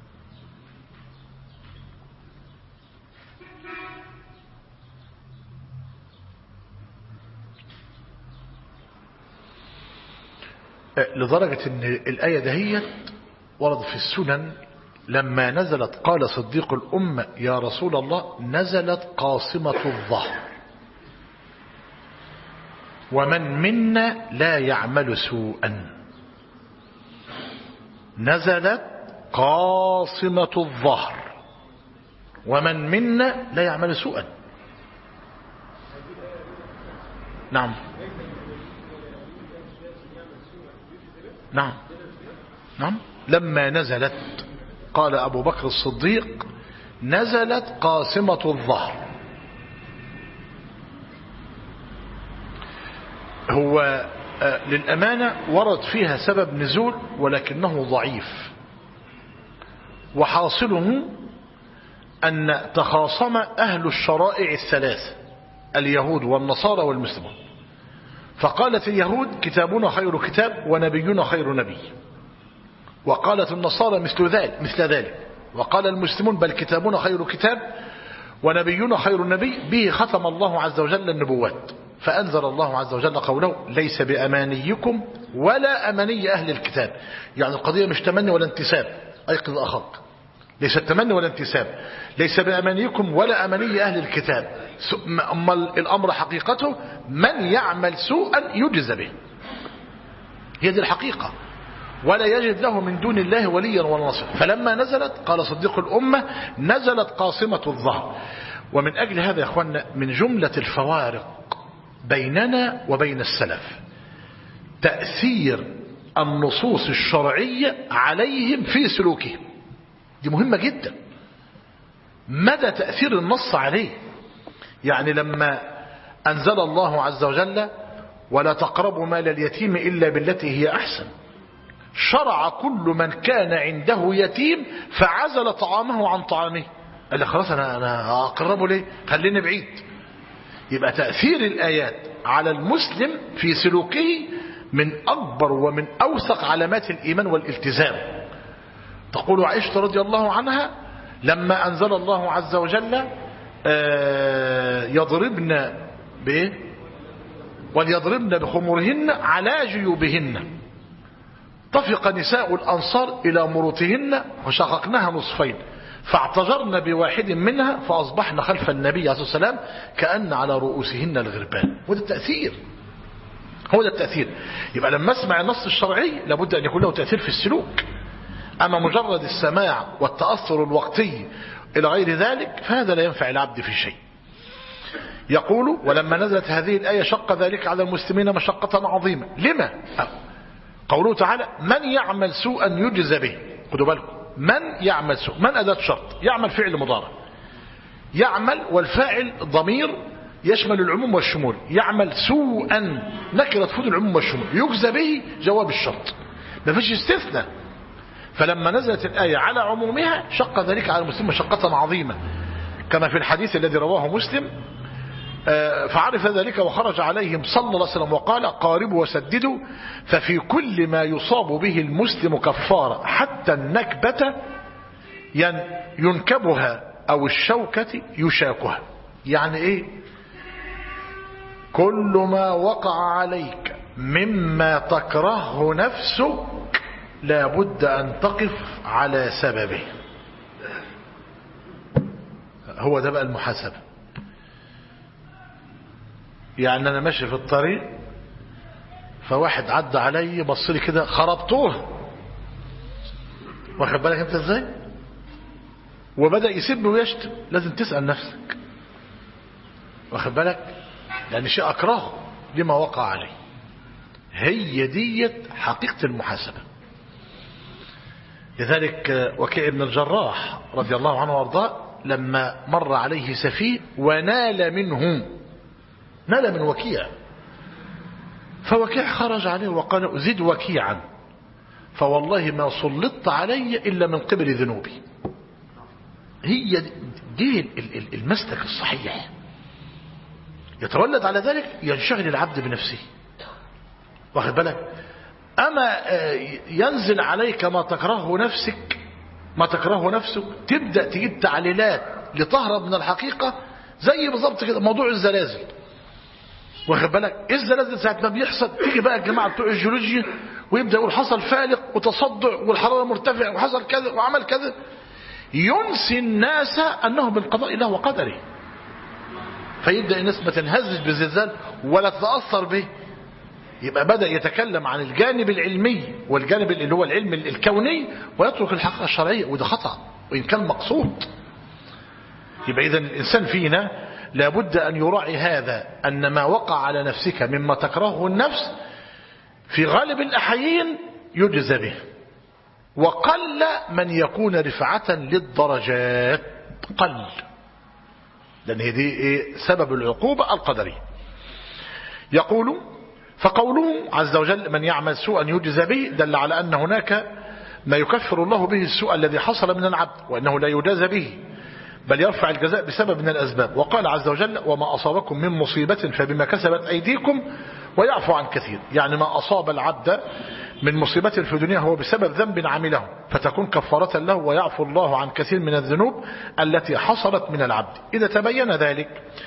لدرجة أن الآية دهيت ورد في السنن لما نزلت قال صديق الأمة يا رسول الله نزلت قاصمة الظهر ومن منا لا يعمل سوءا. نزلت قاصمة الظهر ومن منا لا يعمل سوءا. نعم نعم نعم. لما نزلت قال أبو بكر الصديق نزلت قاصمة الظهر. هو للأمانة ورد فيها سبب نزول ولكنه ضعيف، وحاصله أن تخاصم أهل الشرائع الثلاث اليهود والنصارى والمسلمون. فقالت اليهود كتابنا خير كتاب ونبينا خير نبي، وقالت النصارى مثل ذلك، وقال المسلمون بل كتابنا خير كتاب ونبينا خير نبي به ختم الله عز وجل النبوات. فأنزل الله عز وجل قوله ليس بأمانيكم ولا أماني أهل الكتاب. يعني القضية مش تمني ولا انتساب، أيقظ أخاك، ليس التمني ولا انتساب، ليس بأمانيكم ولا أماني أهل الكتاب. أما الأمر حقيقته من يعمل سوءا يجز به، هي دي الحقيقة، ولا يجد له من دون الله وليا ولا نصيرا. فلما نزلت قال صديق الأمة نزلت قاصمة الظهر. ومن أجل هذا يا أخوانا من جملة الفوارق بيننا وبين السلف تأثير النصوص الشرعية عليهم في سلوكهم. دي مهمة جدا، مدى تأثير النص عليه. يعني لما أنزل الله عز وجل ولا تقربوا مال اليتيم إلا بالتي هي أحسن، شرع كل من كان عنده يتيم فعزل طعامه عن طعامه، قال لي خلاص أنا أقربه ليه، خليني بعيد. يبقى تأثير الآيات على المسلم في سلوكه من أكبر ومن أوثق علامات الإيمان والالتزام. تقول عائشة رضي الله عنها لما أنزل الله عز وجل يضربن بإيه؟ وليضربن بخمرهن على جيوبهن، طفق نساء الأنصار إلى مروطهن وشققناها نصفين فاعتجرن بواحد منها فأصبحن خلف النبي عليه الصلاة والسلام كأن على رؤوسهن الغربان. وده التأثير، هو ده التأثير. يبقى لما اسمع النص الشرعي لابد أن يكون له تأثير في السلوك. أما مجرد السماع والتأثر الوقتي إلى غير ذلك فهذا لا ينفع العبد في شيء. يقول ولما نزلت هذه الآية شق ذلك على المسلمين مشقة عظيمة. لما؟ قوله تعالى من يعمل سوءا يجز به. خدوا بالكم، من يعمل سوء، من أداة شرط، يعمل فعل مضارع، يعمل والفاعل ضمير يشمل العموم والشمول، يعمل سوءا نكرة تفيد العموم والشمول، يجزى به جواب الشرط، ما فيش استثناء. فلما نزلت الآية على عمومها شق ذلك على المسلم مشقة عظيمة، كما في الحديث الذي رواه مسلم فعرف ذلك وخرج عليهم صلى الله عليه وسلم وقال قاربوا وسددوا ففي كل ما يصاب به المسلم كفارة حتى النكبة ينكبها أو الشوكة يشاكها. يعني إيه؟ كل ما وقع عليك مما تكره نفسك لابد أن تقف على سببه. هو ده بقى المحاسبة. يعني أنا ماشي في الطريق فواحد عدى علي بص لي كده خربتوه، واخد بالك انت ازاي، وبدأ يسب ويشتم، لازم تسأل نفسك، واخد بالك، يعني شيء أكرهه لما وقع عليه. هي ديت حقيقة المحاسبة. لذلك وكيع بن الجراح رضي الله عنه وارضاه لما مر عليه سفيه ونال منه، نال من وكيع، فوكيع خرج عليه وقال زد وكيعا فوالله ما سلطت علي إلا من قبل ذنوبي. هي دي المسلك الصحيح. يتولد على ذلك ينشغل العبد بنفسه، واخد بالك. أما ينزل عليك ما تكرهه نفسك، ما تكرهه نفسك، تبدأ تجيب تعليلات لتهرب من الحقيقة. زي بالظبط كده موضوع الزلازل، واخد بالك. الزلازل ساعة ما بيحصل تيجي بقى الجماعة بتوع الجيولوجيا ويبدأ يقول حصل فالق وتصدع والحرارة مرتفعة وحصل كذا وعمل كذا، ينسي الناس أنه بالقضاء الله وقدره. فيبدأ الناس ما تنهزش بالزلزال ولا تتأثر به. يبقى بدأ يتكلم عن الجانب العلمي والجانب اللي هو العلم الكوني ويترك الحقيقة الشرعية، وده خطأ وإن كان مقصود. يبقى إذن الإنسان فينا لابد أن يراعي هذا، أن ما وقع على نفسك مما تكرهه النفس في غالب الأحيان يجزى به، وقل من يكون رفعة للدرجات، قل، لأن هذه سبب العقوبة القدرية. يقول فقوله عز وجل من يعمل سوءا يجزى به دل على أن هناك ما يكفر الله به السوء الذي حصل من العبد، وأنه لا يجازى به بل يرفع الجزاء بسبب من الأسباب. وقال عز وجل وما أصابكم من مصيبة فبما كسبت أيديكم ويعفو عن كثير. يعني ما أصاب العبد من مصيبة في الدنيا هو بسبب ذنب عمله فتكون كفارة له، ويعفو الله عن كثير من الذنوب التي حصلت من العبد إذا تبين ذلك.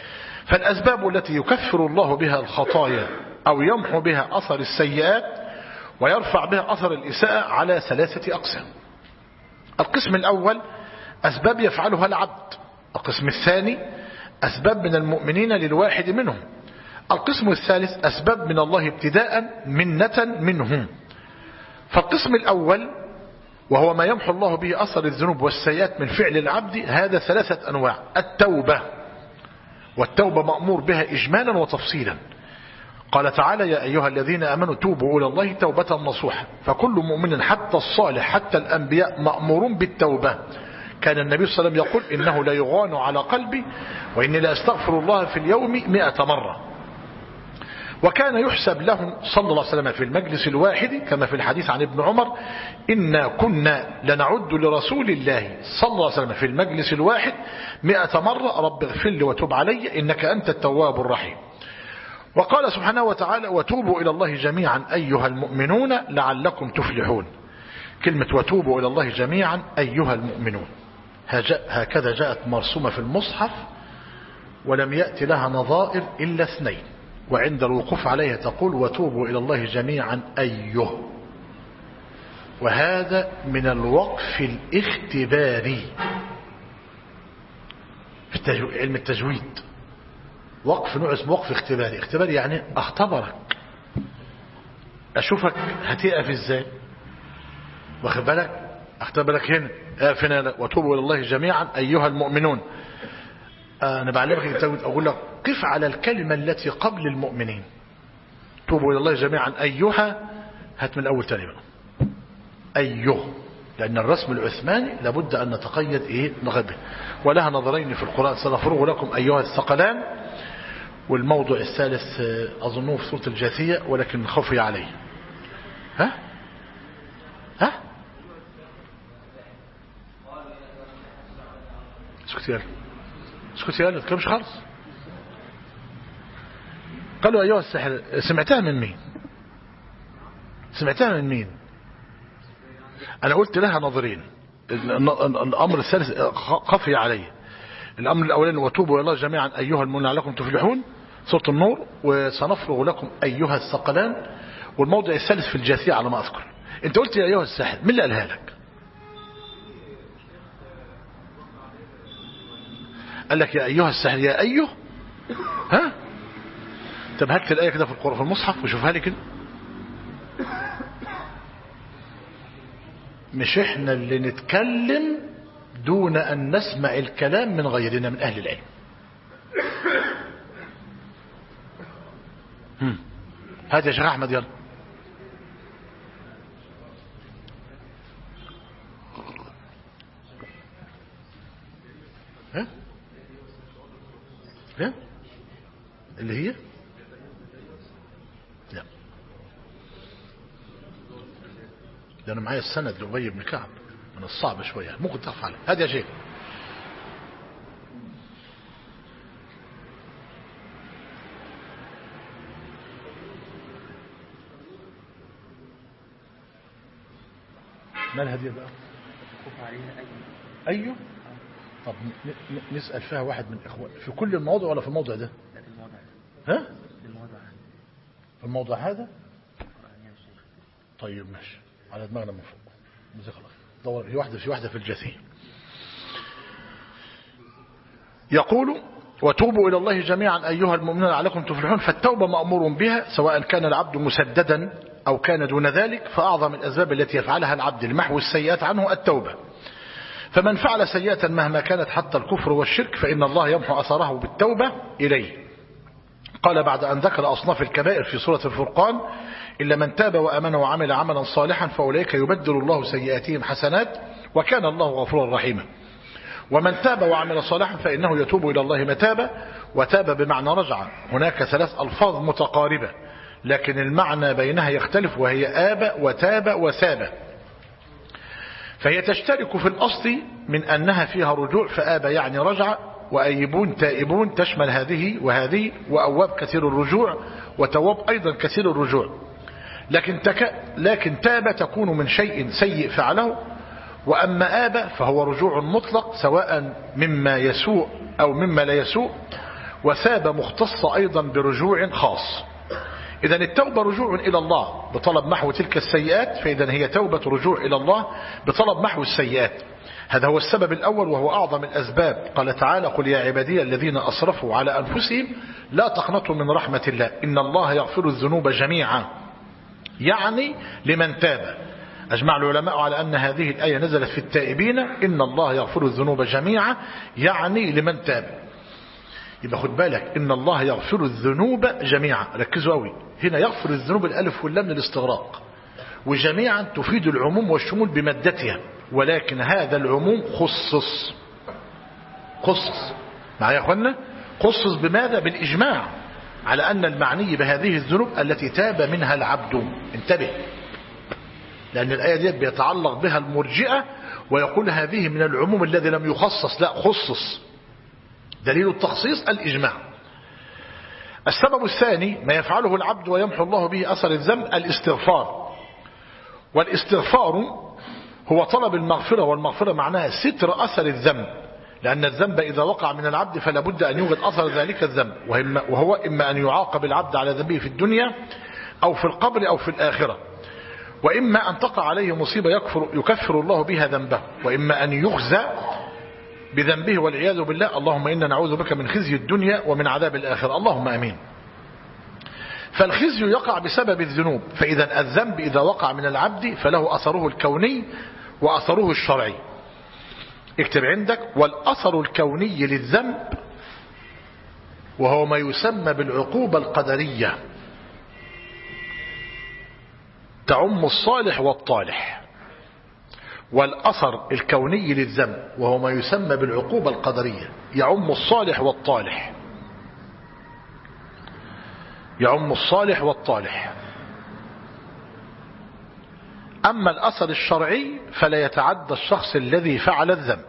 فالأسباب التي يكفر الله بها الخطايا أو يمحو بها أثر السيئات ويرفع بها أثر الإساءة على 3 أقسام. القسم الأول أسباب يفعلها العبد. القسم الثاني أسباب من المؤمنين للواحد منهم. القسم الثالث أسباب من الله ابتداء منة منهم. فالقسم الأول وهو ما يمحو الله به أثر الذنوب والسيئات من فعل العبد، هذا 3 أنواع. التوبة، والتوبة مأمور بها إجمالا وتفصيلا. قال تعالى: يا أيها الذين آمنوا توبوا إلى الله توبة نصوحا. فكل مؤمن حتى الصالح حتى الأنبياء مأمورون بالتوبة. كان النبي صلى الله عليه وسلم يقول: إنه لا يغان على قلبي وإني لا أستغفر الله في اليوم 100 مرة. وكان يحسب له صلى الله عليه وسلم في المجلس الواحد كما في الحديث عن ابن عمر: إنا كنا لنعد لرسول الله صلى الله عليه وسلم في المجلس الواحد 100 مرة: رب اغفر لي وتب علي إنك أنت التواب الرحيم. وقال سبحانه وتعالى: وتوبوا إلى الله جميعا أيها المؤمنون لعلكم تفلحون. كلمة وتوبوا إلى الله جميعا أيها المؤمنون هكذا جاءت مرسومة في المصحف، ولم يأتي لها نظائر إلا 2، وعند الوقوف عليها تقول: وتوبوا إلى الله جميعا أيه. وهذا من الوقف الاختباري في علم التجويد. وقف نوع اسمه وقف اختباري. اختباري يعني اختبرك، اشوفك هتقف ازاي، واخد بالك؟ اختبرك هنا، اقف هنا. وتوبوا الى الله جميعا ايها المؤمنون. انا بعلمك التجويد، اقول لك قف على الكلمه التي قبل المؤمنين. توبوا الى الله جميعا ايها، هات من الاول تاني بقى ايه، لان الرسم العثماني لابد ان نتقيد نغبه. ولها نظرين في القران: سنفرغ لكم ايها الثقلان. والموضوع الثالث أظنه في سورة الجاثية: ولكن خفي عليه. ها اسكت يا ولد، مش خالص. قالوا أيها السحر. سمعتها من مين؟ أنا قلت لها نظرين. الأمر الثالث خفي عليه. الأمر الأولاني: وتوبوا إلى الله جميعا أيها المؤمنون لعلكم تفلحون، سورة النور. وسنفرغ لكم أيها الثقلان. والموضع الثالث في الجاثية على ما أذكر. أنت قلت يا أيها الساحر، مين اللي قالها لك؟ قال لك يا أيها الساحر، يا أيه. ها؟ طب هات الآية كده في القرآن في المصحف وشوفها لي كده. مش احنا اللي نتكلم دون أن نسمع الكلام من غيرنا من أهل العلم. هات يا شيخ أحمد يلا. ها؟ ها؟ اللي هي؟ لا، ده أنا معايا السند لأبي بن كعب، من الصعب شوية، ممكن تخف عليه. هات يا شيخ. ما الهدية بقى؟ أيوه. طب نسأل فيها واحد من إخوان في كل المواضع ولا في الموضع ده؟ لا، في الموضع ده. ها؟ في الموضع هذا. في الموضع هذا؟ طيب ماشي، على دماغنا من فوق. جزاك الله خير. دور في واحدة في الجاثية. يقول: وتوبوا إلى الله جميعا أيها المؤمنون لعلكم تفلحون. فالتوبة مأمور بها سواء كان العبد مسددا أو كان دون ذلك. فأعظم الأسباب التي يفعلها العبد لمحو السيئات عنه التوبة. فمن فعل سيئة مهما كانت حتى الكفر والشرك فإن الله يمحو أثره بالتوبة إليه. قال بعد أن ذكر أصناف الكبائر في سورة الفرقان: إلا من تاب وآمن وعمل عملا صالحا فأولئك يبدل الله سيئاتهم حسنات وكان الله غفورا رحيما. ومن تاب وعمل صالحا فإنه يتوب إلى الله متابا. وتاب بمعنى رجع. هناك 3 ألفاظ متقاربة لكن المعنى بينها يختلف، وهي آب وتاب وثاب. فهي تشترك في الأصل من أنها فيها رجوع، فآب يعني رجع، وأيبون تائبون تشمل هذه وهذه، وأواب كثير الرجوع، وتواب أيضا كثير الرجوع. لكن تاب تكون من شيء سيء فعله. وأما آب فهو رجوع مطلق سواء مما يسوء أو مما لا يسوء. وثاب مختصة أيضا برجوع خاص. إذن التوبة رجوع إلى الله بطلب محو تلك السيئات، فإذن هي توبة رجوع إلى الله بطلب محو السيئات. هذا هو السبب الأول وهو أعظم الأسباب. قال تعالى: قل يا عبادي الذين أسرفوا على أنفسهم لا تقنطوا من رحمة الله إن الله يغفر الذنوب جميعا، يعني لمن تاب. أجمع العلماء على أن هذه الآية نزلت في التائبين، إن الله يغفر الذنوب جميعا يعني لمن تاب. يبقى خد بالك، إن الله يغفر الذنوب جميعا، ركزوا قوي هنا، يغفر الذنوب الألف واللام للاستغراق، وجميعا تفيد العموم والشمول بمادتها، ولكن هذا العموم خصص معايا يا أخوانا، خصص بماذا؟ بالإجماع على أن المعني بهذه الذنوب التي تاب منها العبد. انتبه، لأن الآية دي بيتعلق بها المرجئة ويقول هذه من العموم الذي لم يخصص، لا خصص. دليل التخصيص الإجماع. السبب الثاني ما يفعله العبد ويمحو الله به أثر الذنب الاستغفار. والاستغفار هو طلب المغفرة، والمغفرة معناها ستر أثر الذنب، لأن الذنب إذا وقع من العبد فلا بد أن يوجد أثر ذلك الذنب، وهو إما أن يعاقب العبد على ذنبه في الدنيا أو في القبر أو في الآخرة، وإما أن تقع عليه مصيبة يكفر الله بها ذنبه، وإما أن يخزى بذنبه والعياذ بالله. اللهم إنا نعوذ بك من خزي الدنيا ومن عذاب الآخرة، اللهم أمين. فالخزي يقع بسبب الذنوب، فإذا الذنب إذا وقع من العبد فله أثره الكوني وأثره الشرعي. اكتب عندك: والأثر الكوني للذنب وهو ما يسمى بالعقوبة القدرية، تعم الصالح والطالح. والأثر الكوني للذنب وهو ما يسمى بالعقوبة القدرية يعم الصالح والطالح، يعم الصالح والطالح. أما الأثر الشرعي فلا يتعدى الشخص الذي فعل الذنب.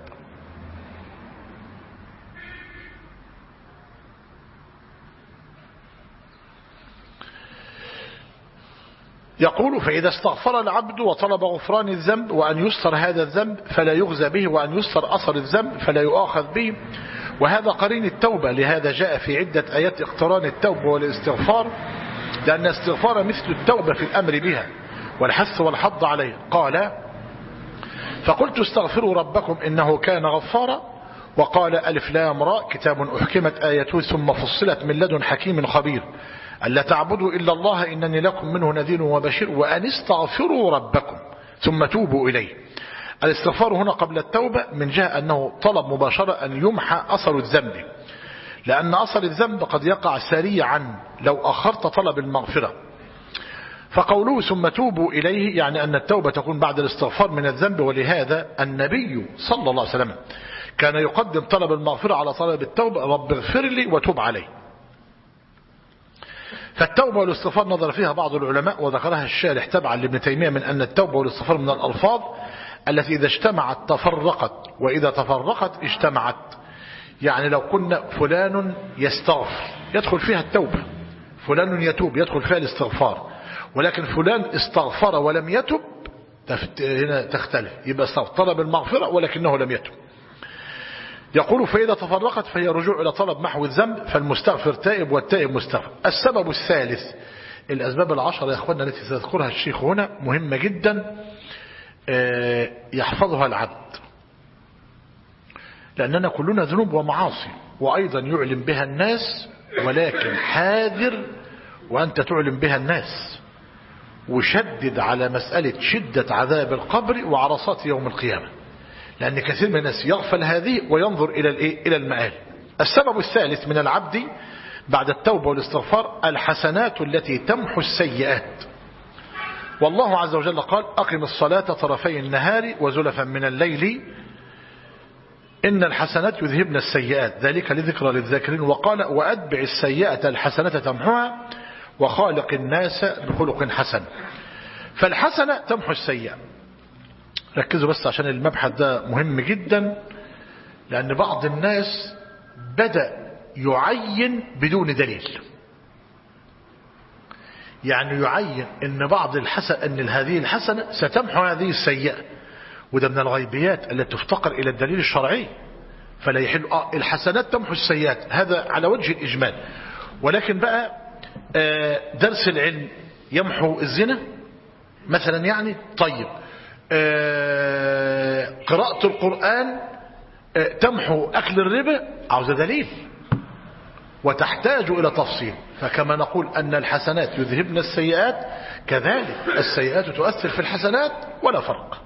يقول: فإذا استغفر العبد وطلب غفران الذنب وأن يستر هذا الذنب فلا يغزى به، وأن يستر أثر الذنب فلا يؤاخذ به، وهذا قرين التوبة. لهذا جاء في عدة آيات اقتران التوبة والاستغفار، لأن الاستغفار مثل التوبة في الأمر بها والحث والحض عليه. قال: فقلت استغفروا ربكم إنه كان غفارا. وقال: ألف لام راء كتاب أحكمت آياته ثم فصلت من لدن حكيم خبير ألا تعبدوا إلا الله إنني لكم منه نذير وبشير وأن استغفروا ربكم ثم توبوا إليه. الاستغفار هنا قبل التوبة من جهة أنه طلب مباشرة أن يمحى أثر الذنب، لأن أثر الذنب قد يقع سريعا لو أخرت طلب المغفرة. فقوله ثم توبوا إليه يعني أن التوبة تكون بعد الاستغفار من الذنب. ولهذا النبي صلى الله عليه وسلم كان يقدم طلب المغفرة على طلب التوبة: رب اغفر لي وتوب علي. فالتوبة والاستغفار نظر فيها بعض العلماء وذكرها الشارح تبعا لابن تيمية من أن التوبة والاستغفار من الألفاظ التي إذا اجتمعت تفرقت وإذا تفرقت اجتمعت. يعني لو كنا فلان يستغفر يدخل فيها التوبة، فلان يتوب يدخل فيها الاستغفار، ولكن فلان استغفر ولم يتب هنا تختلف، يبقى طلب المغفرة ولكنه لم يتب. يقول: فإذا تفرقت فهي رجوع إلى طلب محو الذنب، فالمستغفر تائب والتائب مستغفر. السبب الثالث، الأسباب العشرة يا أخوانا التي سيذكرها الشيخ هنا مهمة جدا يحفظها العبد، لأننا كلنا ذنوب ومعاصي، وأيضا يعلم بها الناس، ولكن حاذر وأنت تعلم بها الناس، وشدد على مسألة شدة عذاب القبر وعرصات يوم القيامة، لأن كثير من الناس يغفل هذه وينظر إلى المآل. السبب الثالث من العبد بعد التوبة والاستغفار الحسنات التي تمحو السيئات. والله عز وجل قال: أقم الصلاة طرفي النهار وزلفا من الليل إن الحسنات يذهبن السيئات ذلك لذكرى للذاكرين. وقال: وأتبع السيئة الحسنة تمحوها وخالق الناس بخلق حسن. فالحسنة تمحو السيئة. ركزوا بس عشان المبحث ده مهم جدا، لأن بعض الناس بدأ يعين بدون دليل، يعني يعين ان ان هذه الحسنة ستمحو هذه السيئة، وده من الغيبيات التي تفتقر إلى الدليل الشرعي. فلا يحل. الحسنات تمحو السيئات، هذا على وجه الإجمال. ولكن بقى درس العلم يمحو الزنا مثلا، يعني طيب قراءة القرآن تمحو أكل الربا، عاوز دليل وتحتاج إلى تفصيل. فكما نقول أن الحسنات يذهبن السيئات، كذلك السيئات تؤثر في الحسنات ولا فرق.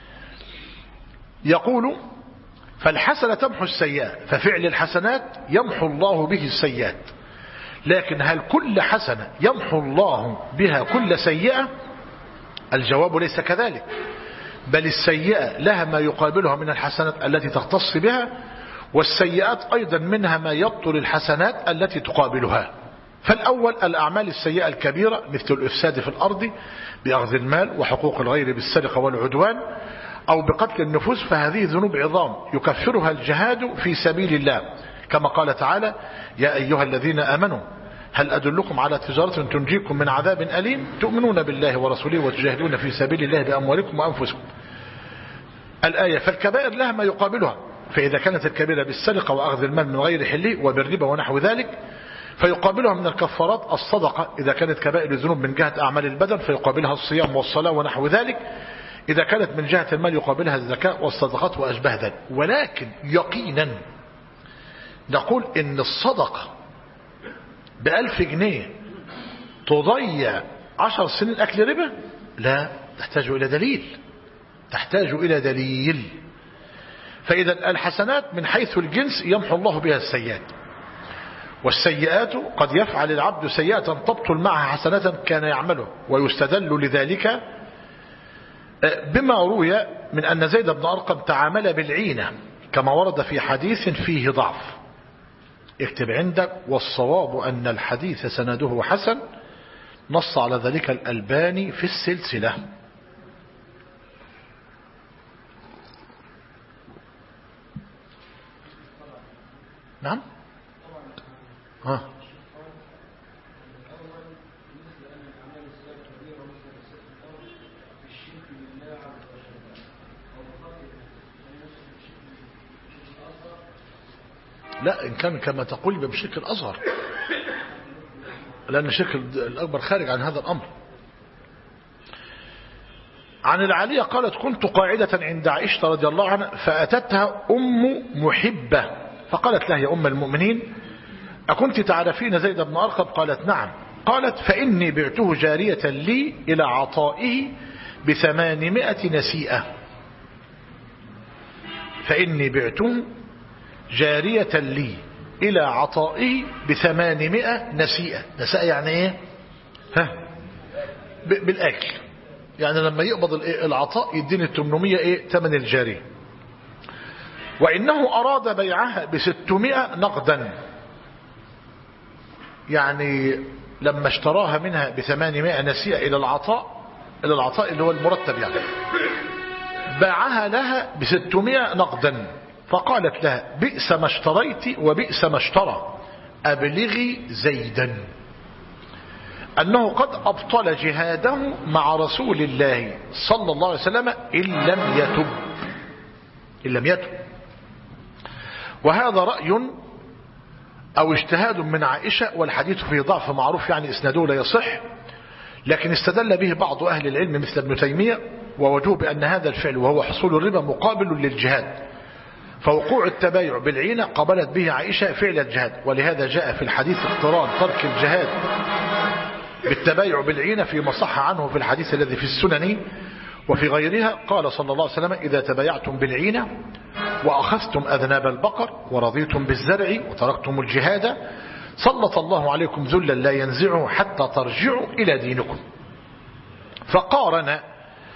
يقول فالحسنة تمحو السيئات، ففعل الحسنات يمحو الله به السيئات. لكن هل كل حسنة يمحو الله بها كل سيئة؟ الجواب ليس كذلك، بل السيئة لها ما يقابلها من الحسنات التي تختص بها، والسيئات أيضا منها ما يبطل الحسنات التي تقابلها. فالأول الأعمال السيئة الكبيرة مثل الإفساد في الأرض بأخذ المال وحقوق الغير بالسرقة والعدوان أو بقتل النفوس، فهذه ذنوب عظام يكفرها الجهاد في سبيل الله، كما قال تعالى يا أيها الذين آمنوا هل أدلكم على تجارة تنجيكم من عذاب أليم تؤمنون بالله ورسوله وتجاهدون في سبيل الله بأموالكم وأنفسكم الآية. فالكبائر لها ما يقابلها، فإذا كانت الكبيرة بالسرقة وأخذ المال من غير حله وبالربا ونحو ذلك فيقابلها من الكفارات الصدقة، إذا كانت كبائر الذنوب من جهة أعمال البدن فيقابلها الصيام والصلاة ونحو ذلك، إذا كانت من جهة المال يقابلها الزكاة والصدقات وأشبه ذلك. ولكن يقينا نقول إن الصدقة ب1000 جنيه تضيع 10 سنين أكل ربا، لا، تحتاج إلى دليل، تحتاج إلى دليل. فإذا الحسنات من حيث الجنس يمحو الله بها السيئات، والسيئات قد يفعل العبد سيئة تبطل معها حسنة كان يعمله، ويستدل لذلك بما روي من أن زيد بن أرقم تعامل بالعينة كما ورد في حديث فيه ضعف. اكتب عندك والصواب أن الحديث سنده حسن، نص على ذلك الألباني في السلسلة. نعم لا، إن كان كما تقول يبقى بشرك الأصغر، لأن الشرك الأكبر خارج عن هذا الأمر. عن العالية قالت كنت قاعدة عند عائشة رضي الله عنها فأتتها أم محبة فقالت لها يا أم المؤمنين أكنت تعرفين زيد بن أرقم؟ قالت نعم. قالت فإني بعته جارية لي إلى عطائه ب800 نسيئة. فإني بعته جارية لي إلى عطائه ب800 نسيئة. نسيئة يعني إيه؟ بالأكل، يعني لما يقبض العطاء يديني 800 إيه؟ ثمن الجارية. وإنه أراد بيعها ب600 نقدا، يعني لما اشتراها منها ب800 نسيئة إلى العطاء اللي هو المرتب، يعني باعها لها ب600 نقدا. فقالت لها بئس ما اشتريت وبئس ما اشترى، أبلغي زيدا أنه قد أبطل جهاده مع رسول الله صلى الله عليه وسلم إن لم يتب. وهذا رأي أو اجتهاد من عائشة، والحديث فيه ضعف معروف، يعني إسناده لا يصح، لكن استدل به بعض أهل العلم مثل ابن تيمية ووجوه بأن هذا الفعل وهو حصول الربا مقابل للجهاد، فوقوع التبايع بالعينة قبلت به عائشة فعل الجهاد، ولهذا جاء في الحديث اقتران ترك الجهاد بالتبايع بالعينة فيما صح عنه في الحديث الذي في السنن وفي غيرها. قال صلى الله عليه وسلم إذا تبايعتم بالعينة وأخذتم أذناب البقر ورضيتم بالزرع وتركتم الجهاد سلط الله عليكم ذلا لا ينزعه حتى ترجعوا إلى دينكم. فقارن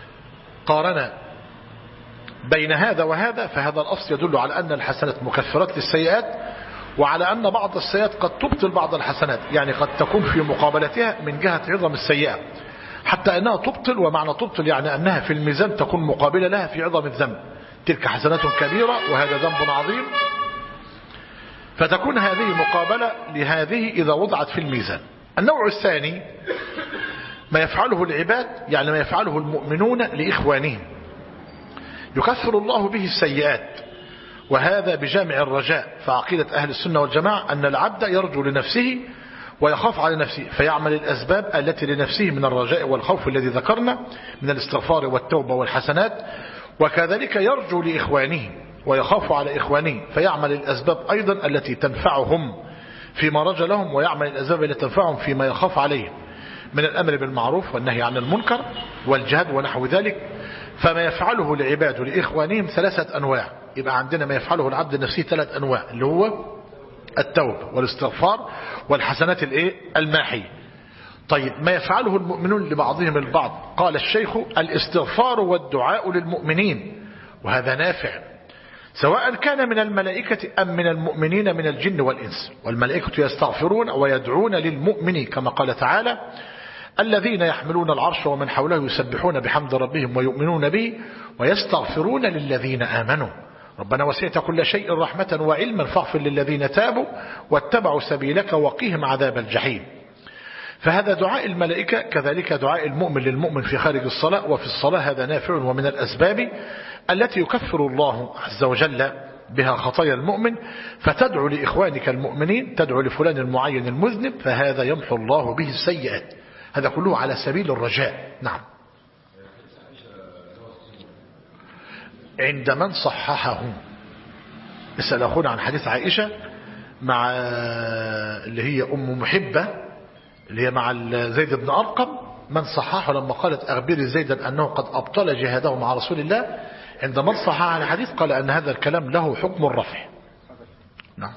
بين هذا وهذا، فهذا الأصل يدل على أن الحسنات مكفرات للسيئات، وعلى أن بعض السيئات قد تبطل بعض الحسنات، يعني قد تكون في مقابلتها من جهة عظم السيئة حتى أنها تبطل. ومعنى تبطل يعني أنها في الميزان تكون مقابلة لها في عظم الذنب، تلك حسنات كبيرة وهذا ذنب عظيم، فتكون هذه مقابلة لهذه إذا وضعت في الميزان. النوع الثاني ما يفعله العباد، يعني ما يفعله المؤمنون لإخوانهم، يكفر الله به السيئات وهذا بجامع الرجاء. فعقيدة أهل السنة والجماعة أن العبد يرجو لنفسه ويخاف على نفسه، فيعمل الأسباب التي لنفسه من الرجاء والخوف الذي ذكرنا من الاستغفار والتوبة والحسنات، وكذلك يرجو لإخوانه ويخاف على إخوانه، فيعمل الأسباب أيضا التي تنفعهم فيما رجى لهم، ويعمل الأسباب التي تنفعهم فيما يخاف عليهم من الأمر بالمعروف والنهي عن المنكر والجهاد ونحو ذلك. فما يفعله العباد لإخوانهم 3 أنواع. يبقى عندنا ما يفعله العبد لنفسه 3 أنواع، اللي هو التوبة والاستغفار والحسنات الماحية. طيب ما يفعله المؤمنون لبعضهم البعض؟ قال الشيخ: الاستغفار والدعاء للمؤمنين، وهذا نافع سواء كان من الملائكة أم من المؤمنين من الجن والإنس. والملائكة يستغفرون ويدعون للمؤمنين كما قال تعالى: الذين يحملون العرش ومن حوله يسبحون بحمد ربهم ويؤمنون به ويستغفرون للذين آمنوا ربنا وسعت كل شيء رحمة وعلما فاغفر للذين تابوا واتبعوا سبيلك وقيهم عذاب الجحيم. فهذا دعاء الملائكة، كذلك دعاء المؤمن للمؤمن في خارج الصلاة وفي الصلاة، هذا نافع ومن الأسباب التي يكفر الله عز وجل بها خطايا المؤمن. فتدعو لإخوانك المؤمنين، تدعو لفلان المعين المذنب، فهذا يمحو الله به السيئات. هذا كله على سبيل الرجاء. نعم. عند من صححه. اسأل أخونا عن حديث عائشة مع اللي هي أم محبة اللي هي مع زيد بن أرقم، من صححه لما قالت: أخبري زيدا أنه قد أبطل جهاده مع رسول الله. عند من صحح عن الحديث قال أن هذا الكلام له حكم الرفع. نعم.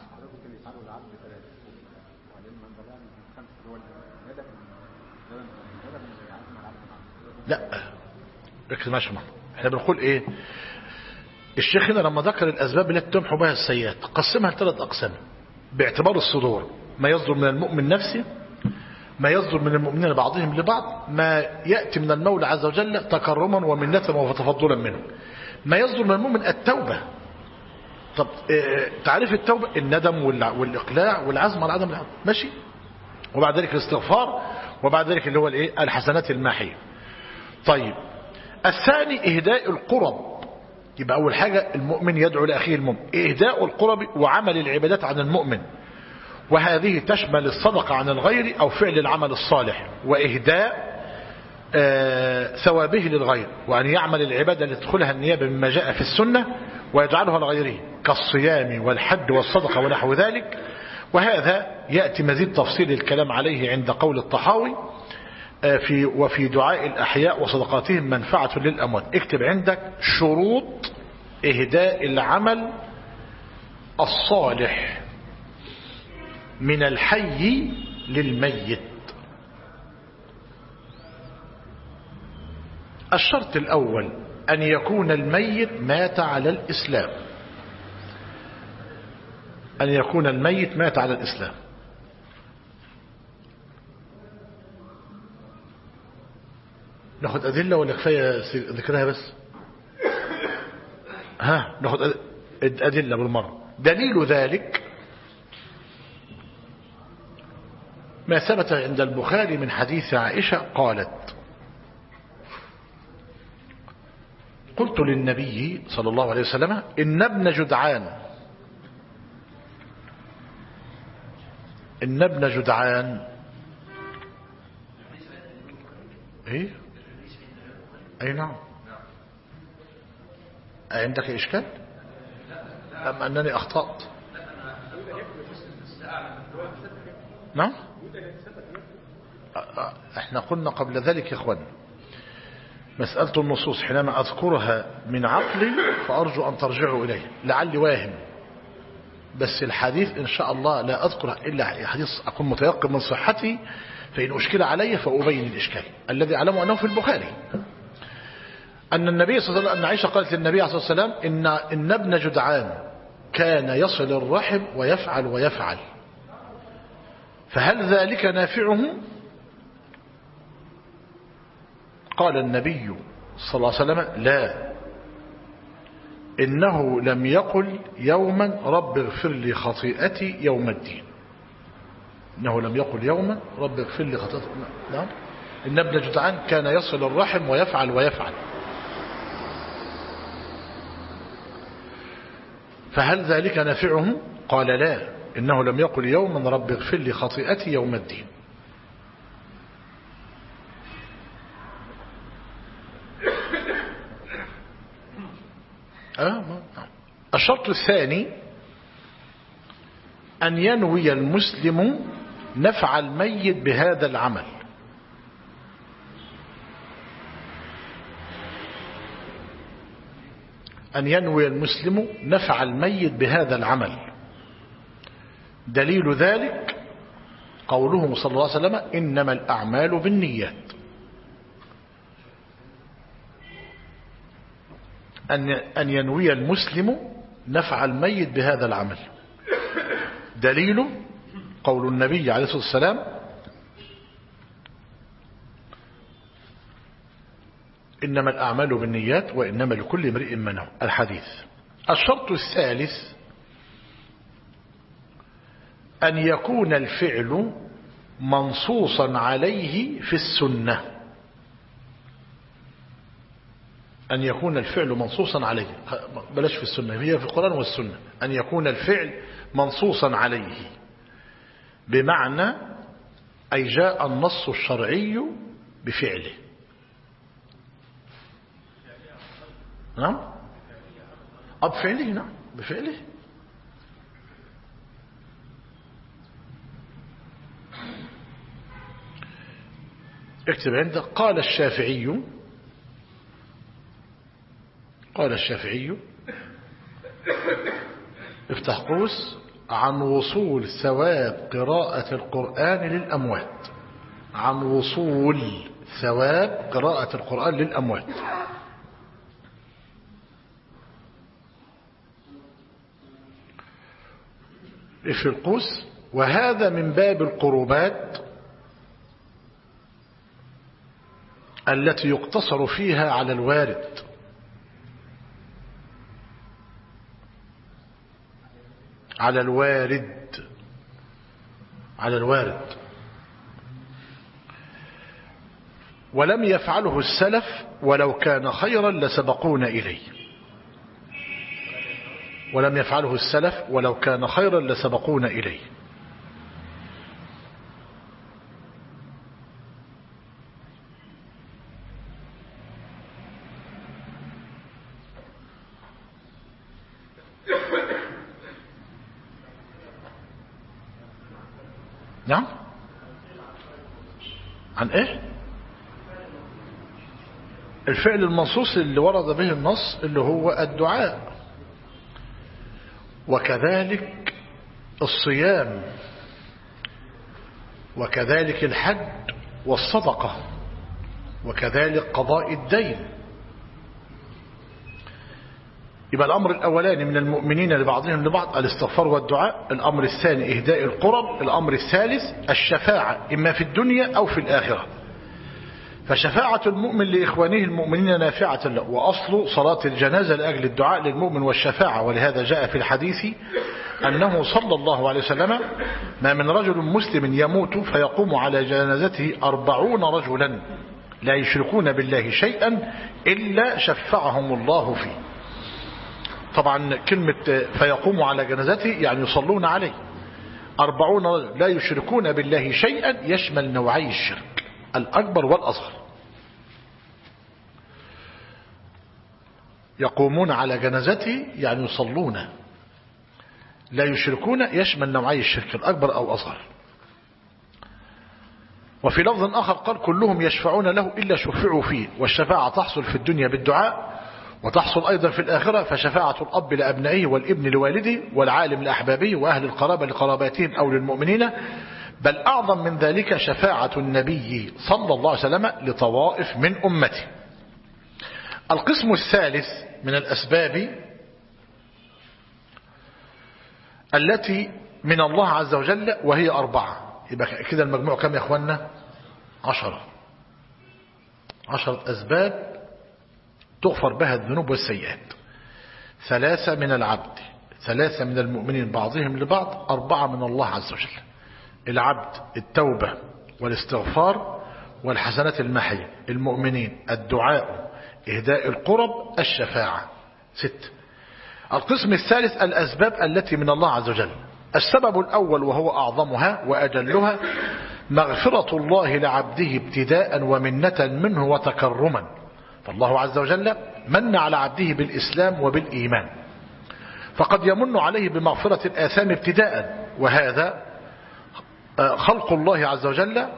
لا ركز ماشي معنا. احنا بنقول ايه؟ الشيخ هنا لما ذكر الأسباب التي تمحو بها السيئات قسمها ل3 أقسام باعتبار الصدور: ما يصدر من المؤمن نفسه، ما يصدر من المؤمنين بعضهم لبعض، ما يأتي من المولى عز وجل تكرما ومنة وتفضلا منه. ما يصدر من المؤمن التوبة. طب تعريف التوبة: الندم والإقلاع والعزم على عدم العمل، ماشي. وبعد ذلك الاستغفار، وبعد ذلك اللي هو الايه؟ الحسنات الماحية. طيب الثاني إهداء القرب. يبقى أول حاجة المؤمن يدعو لأخيه المؤمن، إهداء القرب وعمل العبادات عن المؤمن، وهذه تشمل الصدقة عن الغير أو فعل العمل الصالح، وإهداء ثوابه للغير، وأن يعمل العبادة اللي تدخلها النيابة مما جاء في السنة ويجعلها لغيره كالصيام والحج والصدقة ونحو ذلك. وهذا يأتي مزيد تفصيل الكلام عليه عند قول الطحاوي وفي دعاء الأحياء وصدقاتهم منفعة للأموات. اكتب عندك شروط إهداء العمل الصالح من الحي للميت. الشرط الأول أن يكون الميت مات على الإسلام، أن يكون الميت مات على الإسلام. ناخد أدلة ولا كفاية ذكرها بس؟ ناخد أدلة بالمرة. دليل ذلك ما ثبت عند البخاري من حديث عائشة قالت: قلت للنبي صلى الله عليه وسلم: إن ابن جدعان ايه؟ اي نعم. عندك إشكال أم أنني أخطأت؟ نعم. احنا قلنا قبل ذلك يا اخوان مسألة النصوص حينما أذكرها من عقلي فأرجو أن ترجعوا إليه، لعلي واهم، بس الحديث إن شاء الله لا أذكر إلا حديث أكون متيقن من صحته، فإن أشكل علي فأبين الإشكال الذي أعلمه أنه في البخاري. أن النبي صلى الله عليه وسلم، أن عائشة قالت للنبي عليه الصلاة والسلام: إن ابن جدعان كان يصل الرحم ويفعل، فهل ذلك نافعه؟ قال النبي صلى الله عليه وسلم: لا، إنه لم يقل يوما رب اغفر لي خطيئتي يوم الدين. إنه لم يقل يوما رب اغفر لي خطيئتي. نعم. إن ابن جدعان كان يصل الرحم ويفعل. فهل ذلك نفعه؟ قال لا، إنه لم يقل يوما رب اغفر لي خطيئتي يوم الدين. الشرط الثاني أن ينوي المسلم نفع الميت بهذا العمل. أن ينوي المسلم نفع الميت بهذا العمل. دليل ذلك قوله صلى الله عليه وسلم إنما الأعمال بالنيات. أن ينوي المسلم نفع الميت بهذا العمل. دليل قول النبي عليه الصلاة والسلام إنما الأعمال بالنيات وإنما لكل امرئ ما نوى، الحديث. الشرط الثالث أن يكون الفعل منصوصا عليه في السنة. أن يكون الفعل منصوصا عليه، بلاش في السنة، هي في القرآن والسنة. أن يكون الفعل منصوصا عليه بمعنى أي جاء النص الشرعي بفعله. نعم، بفعله، نعم بفعله. اكتب عندك قال الشافعي افتح قوس عن وصول ثواب قراءة القرآن للأموات. عن وصول ثواب قراءة القرآن للأموات. في القوس وهذا من باب القربات التي يقتصر فيها على الوارد. على الوارد ولم يفعله السلف ولو كان خيرا لسبقونا إليه. ولم يفعله السلف ولو كان خيرا لسبقونا إليه. نعم، عن ايه؟ الفعل المنصوص اللي ورد به النص اللي هو الدعاء، وكذلك الصيام، وكذلك الحج والصدقة، وكذلك قضاء الدين. يبقى الأمر الأولاني من المؤمنين لبعضهم لبعض الاستغفار والدعاء. الأمر الثاني إهداء القرب. الأمر الثالث الشفاعة إما في الدنيا أو في الآخرة. فشفاعة المؤمن لإخوانه المؤمنين نافعة له. وأصل صلاة الجنازة لأجل الدعاء للمؤمن والشفاعة. ولهذا جاء في الحديث أنه صلى الله عليه وسلم ما من رجل مسلم يموت فيقوم على جنازته 40 رجلا لا يشركون بالله شيئا إلا شفعهم الله فيه. طبعا كلمة فيقوم على جنازته يعني يصلون عليه. 40 رجل لا يشركون بالله شيئا يشمل نوعي الشرك الأكبر والأصغر. يقومون على جنازته يعني يصلون. لا يشركون يشمل نوعي الشرك الأكبر أو أصغر. وفي لفظ آخر قال كلهم يشفعون له إلا شفعوا فيه. والشفاعة تحصل في الدنيا بالدعاء وتحصل أيضا في الآخرة. فشفاعة الأب لأبنائه والابن لوالده والعالم لأحبابه وأهل القرابة لقراباتهم أو للمؤمنين. بل أعظم من ذلك شفاعة النبي صلى الله عليه وسلم لطوائف من أمته. القسم الثالث من الأسباب التي من الله عز وجل وهي 4. يبقى كده المجموع كم يا أخوانا؟ 10 أسباب تغفر بها الذنوب والسيئات. 3 من العبد، 3 من المؤمنين بعضهم لبعض، 4 من الله عز وجل. العبد التوبة والاستغفار والحسنات المحية. المؤمنين الدعاء، إهداء القرب، الشفاعة. 6. القسم الثالث الأسباب التي من الله عز وجل. السبب الأول وهو أعظمها وأجلها مغفرة الله لعبده ابتداء ومنة منه وتكرما. فالله عز وجل من على عبده بالإسلام وبالإيمان، فقد يمن عليه بمغفرة الآثام ابتداء، وهذا خلق الله عز وجل،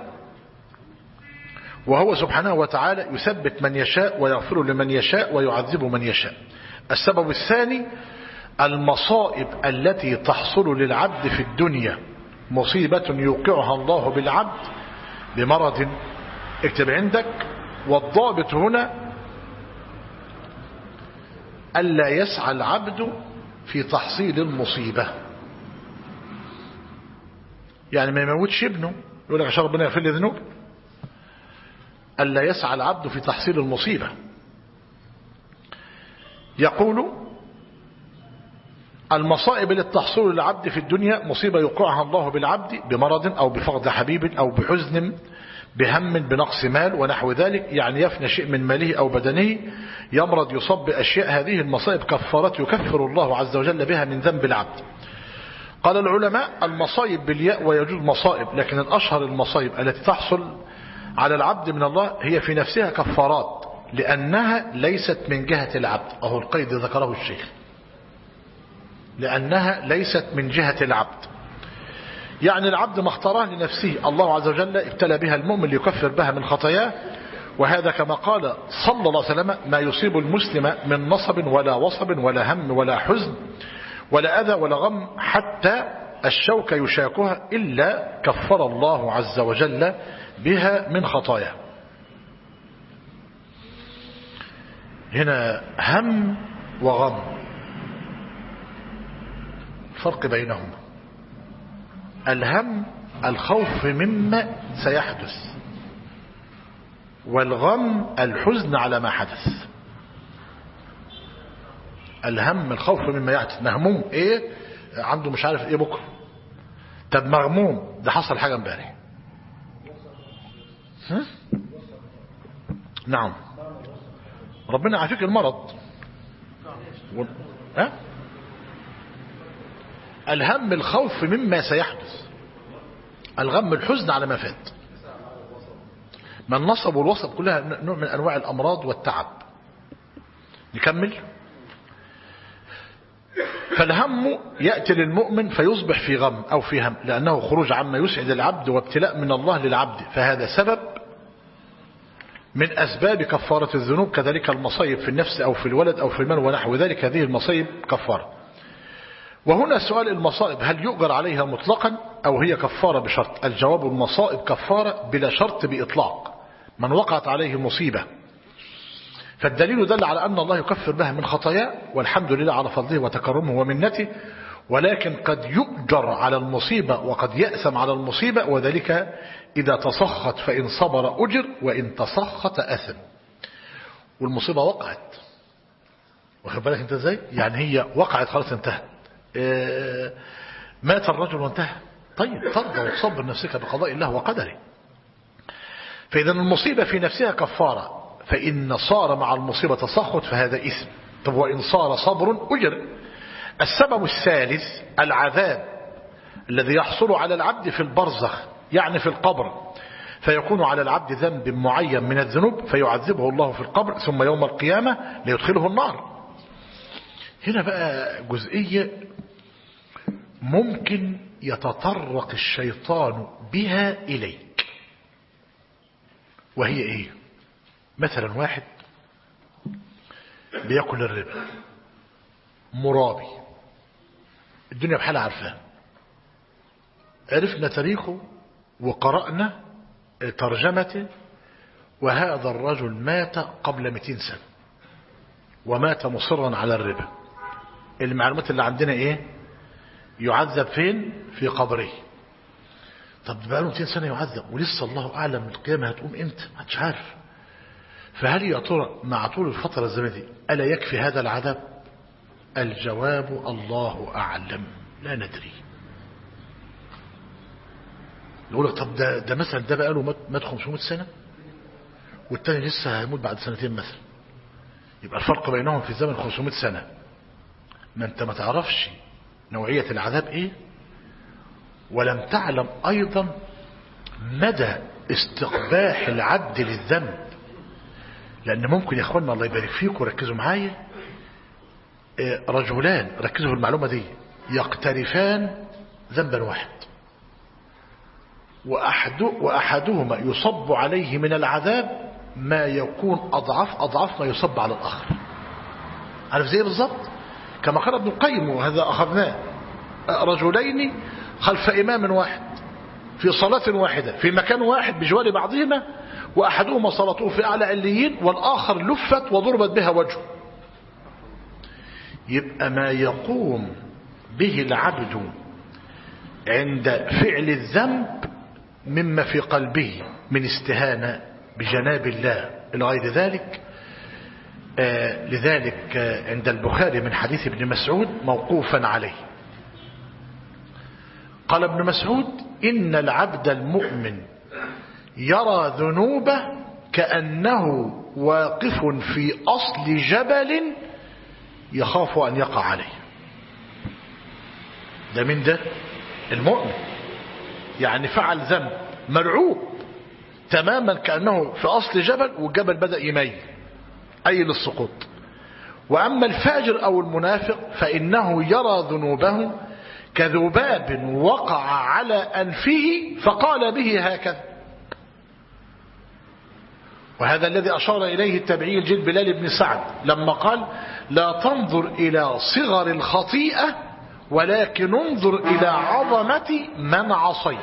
وهو سبحانه وتعالى يثبت من يشاء ويغفر لمن يشاء ويعذب من يشاء. السبب الثاني المصائب التي تحصل للعبد في الدنيا، مصيبة يوقعها الله بالعبد بمرض، اكتب عندك، والضابط هنا ألا يسعى العبد في تحصيل المصيبة. يعني ما يموتش ابنه يقول لك عشان ربنا يغفر لي ذنوب، ألا يسعى العبد في تحصيل المصيبة. يقول المصائب التي تحصل للعبد في الدنيا مصيبة يوقعها الله بالعبد بمرض أو بفقد حبيب أو بحزن بهم بنقص مال ونحو ذلك، يعني يفنى شيء من ماله أو بدنه، يمرض يصاب بأشياء. هذه المصائب كفارات يكفر الله عز وجل بها من ذنب العبد. قال العلماء المصائب بالياء ويجوز مصائب، لكن الأشهر المصائب التي تحصل على العبد من الله هي في نفسها كفارات، لأنها ليست من جهة العبد. أهو القيد ذكره الشيخ، لأنها ليست من جهة العبد، يعني العبد ما اختارها لنفسه، الله عز وجل ابتلى بها المؤمن ليكفر بها من خطاياه. وهذا كما قال صلى الله عليه وسلم ما يصيب المسلم من نصب ولا وصب ولا هم ولا حزن ولا أذى ولا غم حتى الشوك يشاكها إلا كفر الله عز وجل بها من خطاياه. هنا هم وغم، فرق بينهما. الهم الخوف مما سيحدث، والغم الحزن على ما حدث. الهم الخوف مما يحدث، مهموم ايه عنده مش عارف ايه بكره، طب مغموم ده حصل حاجه امبارح. نعم ربنا يعافيك المرض الهم الخوف مما سيحدث، الغم الحزن على ما فات. ما النصب والوصب كلها نوع من أنواع الأمراض والتعب. نكمل. فالهم يأتي للمؤمن فيصبح في غم أو في هم، لأنه خروج عما يسعد العبد وابتلاء من الله للعبد، فهذا سبب من أسباب كفارة الذنوب. كذلك المصايب في النفس أو في الولد أو في المال ونحو ذلك، هذه المصايب كفارة. وهنا سؤال المصائب هل يؤجر عليها مطلقا أو هي كفارة بشرط؟ الجواب المصائب كفارة بلا شرط بإطلاق من وقعت عليه مصيبة، فالدليل دل على أن الله يكفر بها من خطاياه، والحمد لله على فضله وتكرمه ومنته. ولكن قد يؤجر على المصيبة وقد يأثم على المصيبة، وذلك إذا تسخط فإن صبر أجر وإن تسخط أثم. والمصيبة وقعت، واخد بالك انت ازاي؟ يعني هي وقعت خلاص انتهت. مات الرجل وانتهى. طيب ترضى وتصبر نفسك بقضاء الله وقدره. فإذا المصيبة في نفسها كفارة، فإن صار مع المصيبة تسخط فهذا إثم. طب وإن صار صبر أجر. السبب الثالث العذاب الذي يحصل على العبد في البرزخ، يعني في القبر، فيكون على العبد ذنب معين من الذنوب فيعذبه الله في القبر ثم يوم القيامة ليدخله النار. هنا بقى جزئية ممكن يتطرق الشيطان بها إليك، وهي ايه؟ مثلا واحد بيأكل الربا، مرابي، الدنيا بحالها عارفاه، عرفنا تاريخه وقرأنا ترجمته، وهذا الرجل مات قبل 200 سنة ومات مصرا على الربا. المعلومات اللي عندنا ايه؟ يعذب فين؟ في قبره. طب بقى له 200 سنة يعذب ولسه الله أعلم القيامة هتقوم امتى؟ محدش عارف. فهل يا ترى مع طول الفترة الزمنية ألا يكفي هذا العذاب؟ الجواب الله أعلم، لا ندري. يقول لك طب ده مثلا ده بقى له مات 500 سنة والتاني لسه هيموت بعد سنتين مثلا، يبقى الفرق بينهم في الزمن 500 سنة. ما انت ما تعرفش نوعية العذاب ايه، ولم تعلم ايضا مدى استقباح العبد للذنب. لان ممكن يا اخوانا الله يبارك فيكم وركزوا معايا، رجلان ركزوا في المعلومة دي يقترفان ذنبا واحد، وأحدهما يصب عليه من العذاب ما يكون أضعاف ما يصب على الآخر. عارف زي بالضبط كما قال ابن القيم، وهذا أخذناه، رجلين خلف إمام واحد في صلاة واحدة في مكان واحد بجوار بعضهما، وأحدهما صلاته في أعلى عليين والآخر لفت وضربت بها وجهه. يبقى ما يقوم به العبد عند فعل الذنب مما في قلبه من استهانة بجناب الله إلى غير ذلك. لذلك عند البخاري من حديث ابن مسعود موقوفا عليه قال ابن مسعود: إن العبد المؤمن يرى ذنوبه كأنه واقف في أصل جبل يخاف أن يقع عليه. ده من ده المؤمن، يعني فعل ذنب مرعوب تماما كأنه في أصل جبل والجبل بدأ يميل أي للسقوط. وأما الفاجر أو المنافق فإنه يرى ذنوبه كذباب وقع على أنفه فقال به هكذا. وهذا الذي أشار إليه التابعي الجليل بلال بن سعد لما قال: لا تنظر إلى صغر الخطيئة ولكن انظر إلى عظمة من عصيت.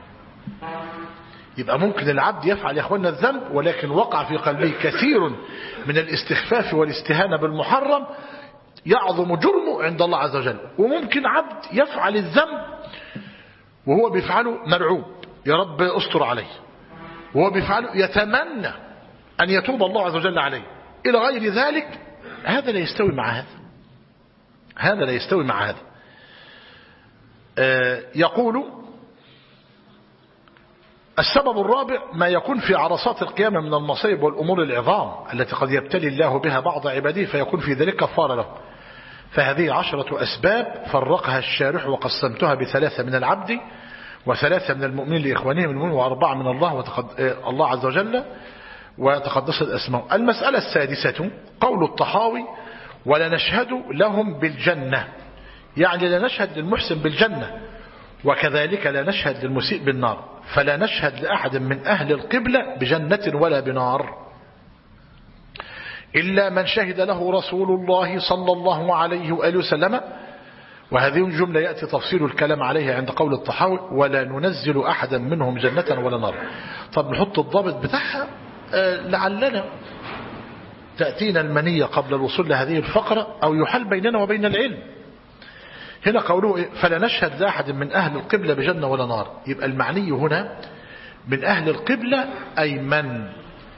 يبقى ممكن العبد يفعل يا اخوانا الذنب ولكن وقع في قلبه كثير من الاستخفاف والاستهانة بالمحرم يعظم جرمه عند الله عز وجل. وممكن عبد يفعل الذنب وهو بيفعله مرعوب، يا رب استر عليه، وهو بيفعله يتمنى أن يتوب الله عز وجل عليه إلى غير ذلك. هذا لا يستوي مع هذا، هذا لا يستوي مع هذا. يقول: السبب الرابع ما يكون في عرصات القيامة من المصائب والأمور العظام التي قد يبتلي الله بها بعض عباده فيكون في ذلك كفارة له. فهذه 10 أسباب فرقها الشارح وقسمتها ب3 من العبد و3 من المؤمنين لإخوانهم المؤمنين و4 من الله الله عز وجل وتقدست أسماء. المسألة السادسة قول الطحاوي: ولا نشهد لهم بالجنة، يعني لا نشهد للمحسن بالجنة، وكذلك لا نشهد للمسيء بالنار، فلا نشهد لأحد من أهل القبلة بجنة ولا بنار إلا من شهد له رسول الله صلى الله عليه وآله وسلم. وهذه الجملة يأتي تفصيل الكلام عليها عند قول الطحاوي: ولا ننزل أحدا منهم جنة ولا نار. طب نحط الضابط بتاعها لعلنا تأتينا المنية قبل الوصول لهذه الفقرة أو يحل بيننا وبين العلم. هنا قوله فلا نشهد لأحد من أهل القبلة بجنة ولا نار، يبقى المعني هنا من أهل القبلة أي من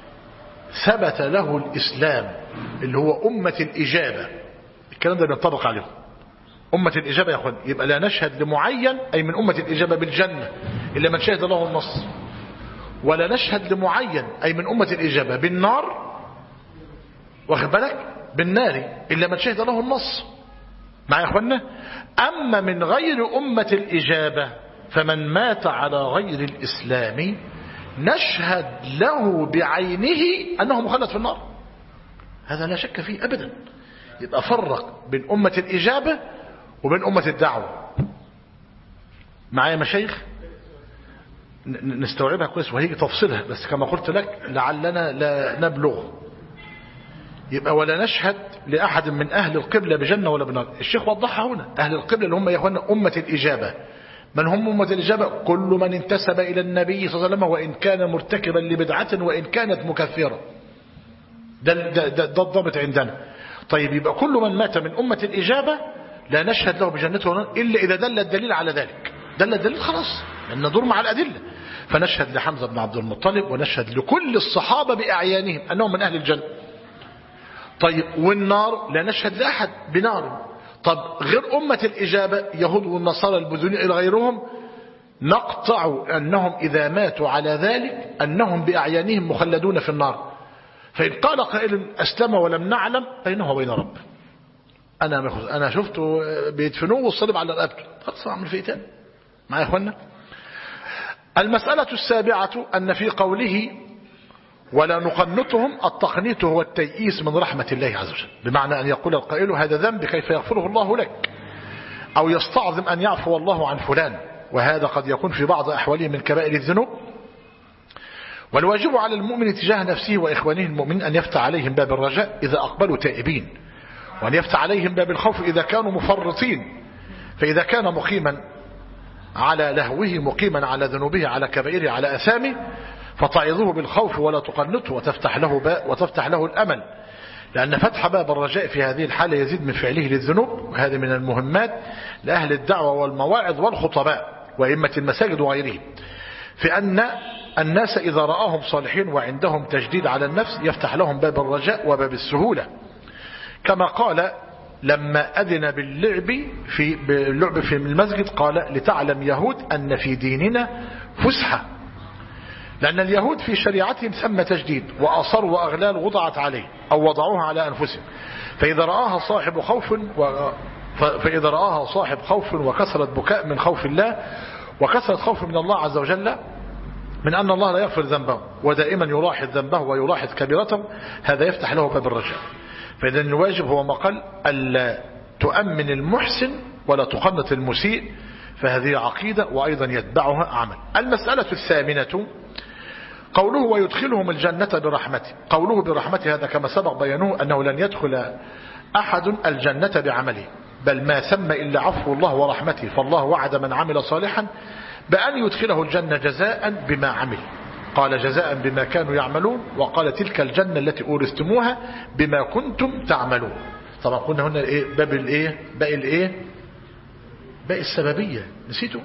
ثبت له الإسلام اللي هو أمة الإجابة. الكلام ده ينطبق عليهم أمة الإجابة يا أخوان. يبقى لا نشهد لمعين أي من أمة الإجابة بالجنة إلا من شهد له النص، ولا نشهد لمعين أي من أمة الإجابة بالنار، واخد بالك، بالنار إلا من شهد له النص. مع يا أخوانا. أما من غير أمة الإجابة فمن مات على غير الإسلام نشهد له بعينه أنه مخلد في النار، هذا لا شك فيه أبدا. يبقى فرق بين أمة الإجابة وبين أمة الدعوة. معايا مشايخ نستوعبها كويس وهي تفصيلها، بس كما قلت لك لعلنا لا نبلغ. يبقى ولا نشهد لأحد من أهل القبلة بجنة ولا بنار. الشيخ وضحها هنا. أهل القبلة اللي هم يا أخوانا أمة الإجابة. من هم أمة الإجابة؟ كل من انتسب إلى النبي صلى الله عليه وسلم وإن كان مرتكبا لبدعة وإن كانت مكفرة. ده الضابط عندنا. طيب يبقى كل من مات من أمة الإجابة لا نشهد له بجنة ولا نار إلا إذا دل الدليل على ذلك. دل الدليل خلاص، لأن ندور مع الأدلة. فنشهد لحمزة بن عبد المطلب ونشهد لكل الصحابة بأعيانهم أنهم من أهل الجنة. طيب والنار لا نشهد لأحد بنار. طب غير أمة الإجابة يهود والنصارى البذوني إلى غيرهم نقطع أنهم إذا ماتوا على ذلك أنهم بأعيانهم مخلدون في النار. فإن قال قائل أسلم ولم نعلم فإنه بين رب. أنا شفته بيدفنوه والصليب على رقبته، خلاص أعمل فيه تاني معايا يا إخوانا. المسألة السابعة أن في قوله ولا نقنطهم التقنيط هو التيئيس من رحمة الله عز وجل، بمعنى أن يقول القائل هذا ذنب كيف يغفره الله لك، أو يستعظم أن يعفو الله عن فلان، وهذا قد يكون في بعض أحواله من كبائر الذنوب. والواجب على المؤمن تجاه نفسه وإخوانه المؤمنين أن يفتح عليهم باب الرجاء إذا أقبلوا تائبين، وأن يفتح عليهم باب الخوف إذا كانوا مفرطين. فإذا كان مقيما على لهوه، مقيما على ذنوبه، على كبائره، على أثامه، فتعظه بالخوف ولا تقنطه، وتفتح له الأمل، لأن فتح باب الرجاء في هذه الحالة يزيد من فعله للذنوب. وهذا من المهمات لأهل الدعوة والمواعظ والخطباء وإمة المساجد وغيرهم، في أن الناس إذا رآهم صالحين وعندهم تجديد على النفس يفتح لهم باب الرجاء وباب السهولة، كما قال لما أذن باللعب في المسجد قال لتعلم يهود أن في ديننا فسحة، لأن اليهود في شريعتهم ثم تجديد، وأصر وأغلال وضعت عليه أو وضعوها على أنفسهم. فإذا رآها صاحب خوف وكثرة بكاء من خوف الله، وكثرة خوف من الله عز وجل، من أن الله لا يغفر ذنبه ودائما يلاحظ ذنبه ويلاحظ كبيرته، هذا يفتح له باب الرجاء. فإذا الواجب هو ما قال ألا تؤمن المحسن ولا تقنط المسيء، فهذه عقيدة وأيضا يتبعها عمل. المسألة الثامنة قوله ويدخلهم الجنة برحمته. قوله برحمته هذا كما سبق بيانه أنه لن يدخل أحد الجنة بعمله، بل ما ثم إلا عفو الله ورحمته، فالله وعد من عمل صالحا بأن يدخله الجنة جزاء بما عمل، قال جزاء بما كانوا يعملون، وقال تلك الجنة التي أورثتموها بما كنتم تعملون. طبعا قلنا هنا باب باء السببية، نسيتوا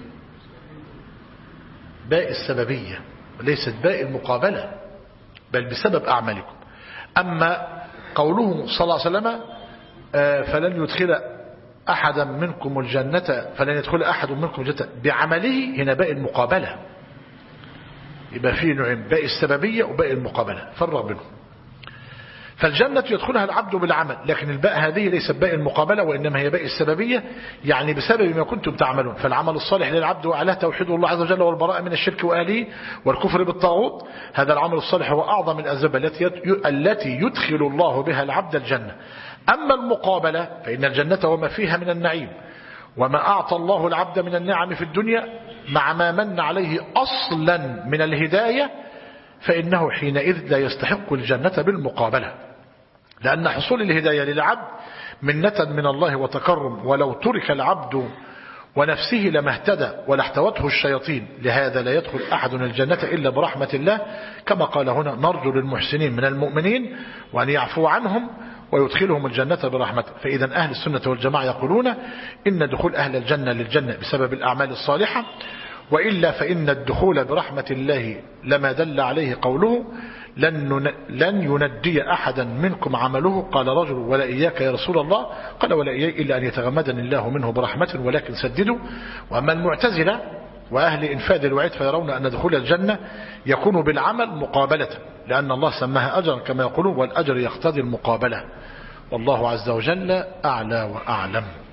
باء السببية ليست باء المقابلة، بل بسبب أعمالكم. أما قوله صلى الله عليه وسلم فلن يدخل أحدا منكم الجنة، فلن يدخل أحد منكم الجنة بعمله، هنا باء المقابلة، يبقى فيه نوعين، باء السببية وباء المقابلة، فرق بينهم. فالجنة يدخلها العبد بالعمل، لكن الباء هذه ليست باء المقابلة، وإنما هي باء السببية، يعني بسبب ما كنتم تعملون. فالعمل الصالح للعبد وعلاه توحيد الله عز وجل والبراءة من الشرك وآله والكفر بالطاغوت، هذا العمل الصالح هو أعظم الأسباب التي يدخل الله بها العبد الجنة. أما المقابلة فإن الجنة وما فيها من النعيم وما أعطى الله العبد من النعم في الدنيا مع ما من عليه أصلا من الهداية، فإنه حينئذ لا يستحق الجنة بالمقابلة، لأن حصول الهداية للعبد منة من الله وتكرم، ولو ترك العبد ونفسه لما اهتدى ولا احتوته الشياطين. لهذا لا يدخل أحد الجنة إلا برحمة الله، كما قال هنا نرجو للمحسنين من المؤمنين وأن يعفو عنهم ويدخلهم الجنة برحمته. فإذا أهل السنة والجماعة يقولون إن دخول أهل الجنة للجنة بسبب الأعمال الصالحة، وإلا فإن الدخول برحمة الله لما دل عليه قوله لن يندي أحدا منكم عمله. قال رجل ولا إياك يا رسول الله؟ قال ولا إياك إلا أن يتغمدني الله منه برحمة، ولكن سددوا. وأما المعتزلة وأهل إنفاذ الوعيد فيرون أن دخول الجنة يكون بالعمل مقابلة، لأن الله سماها أجرا كما يقولون، والأجر يقتضي المقابلة. والله عز وجل أعلى وأعلم.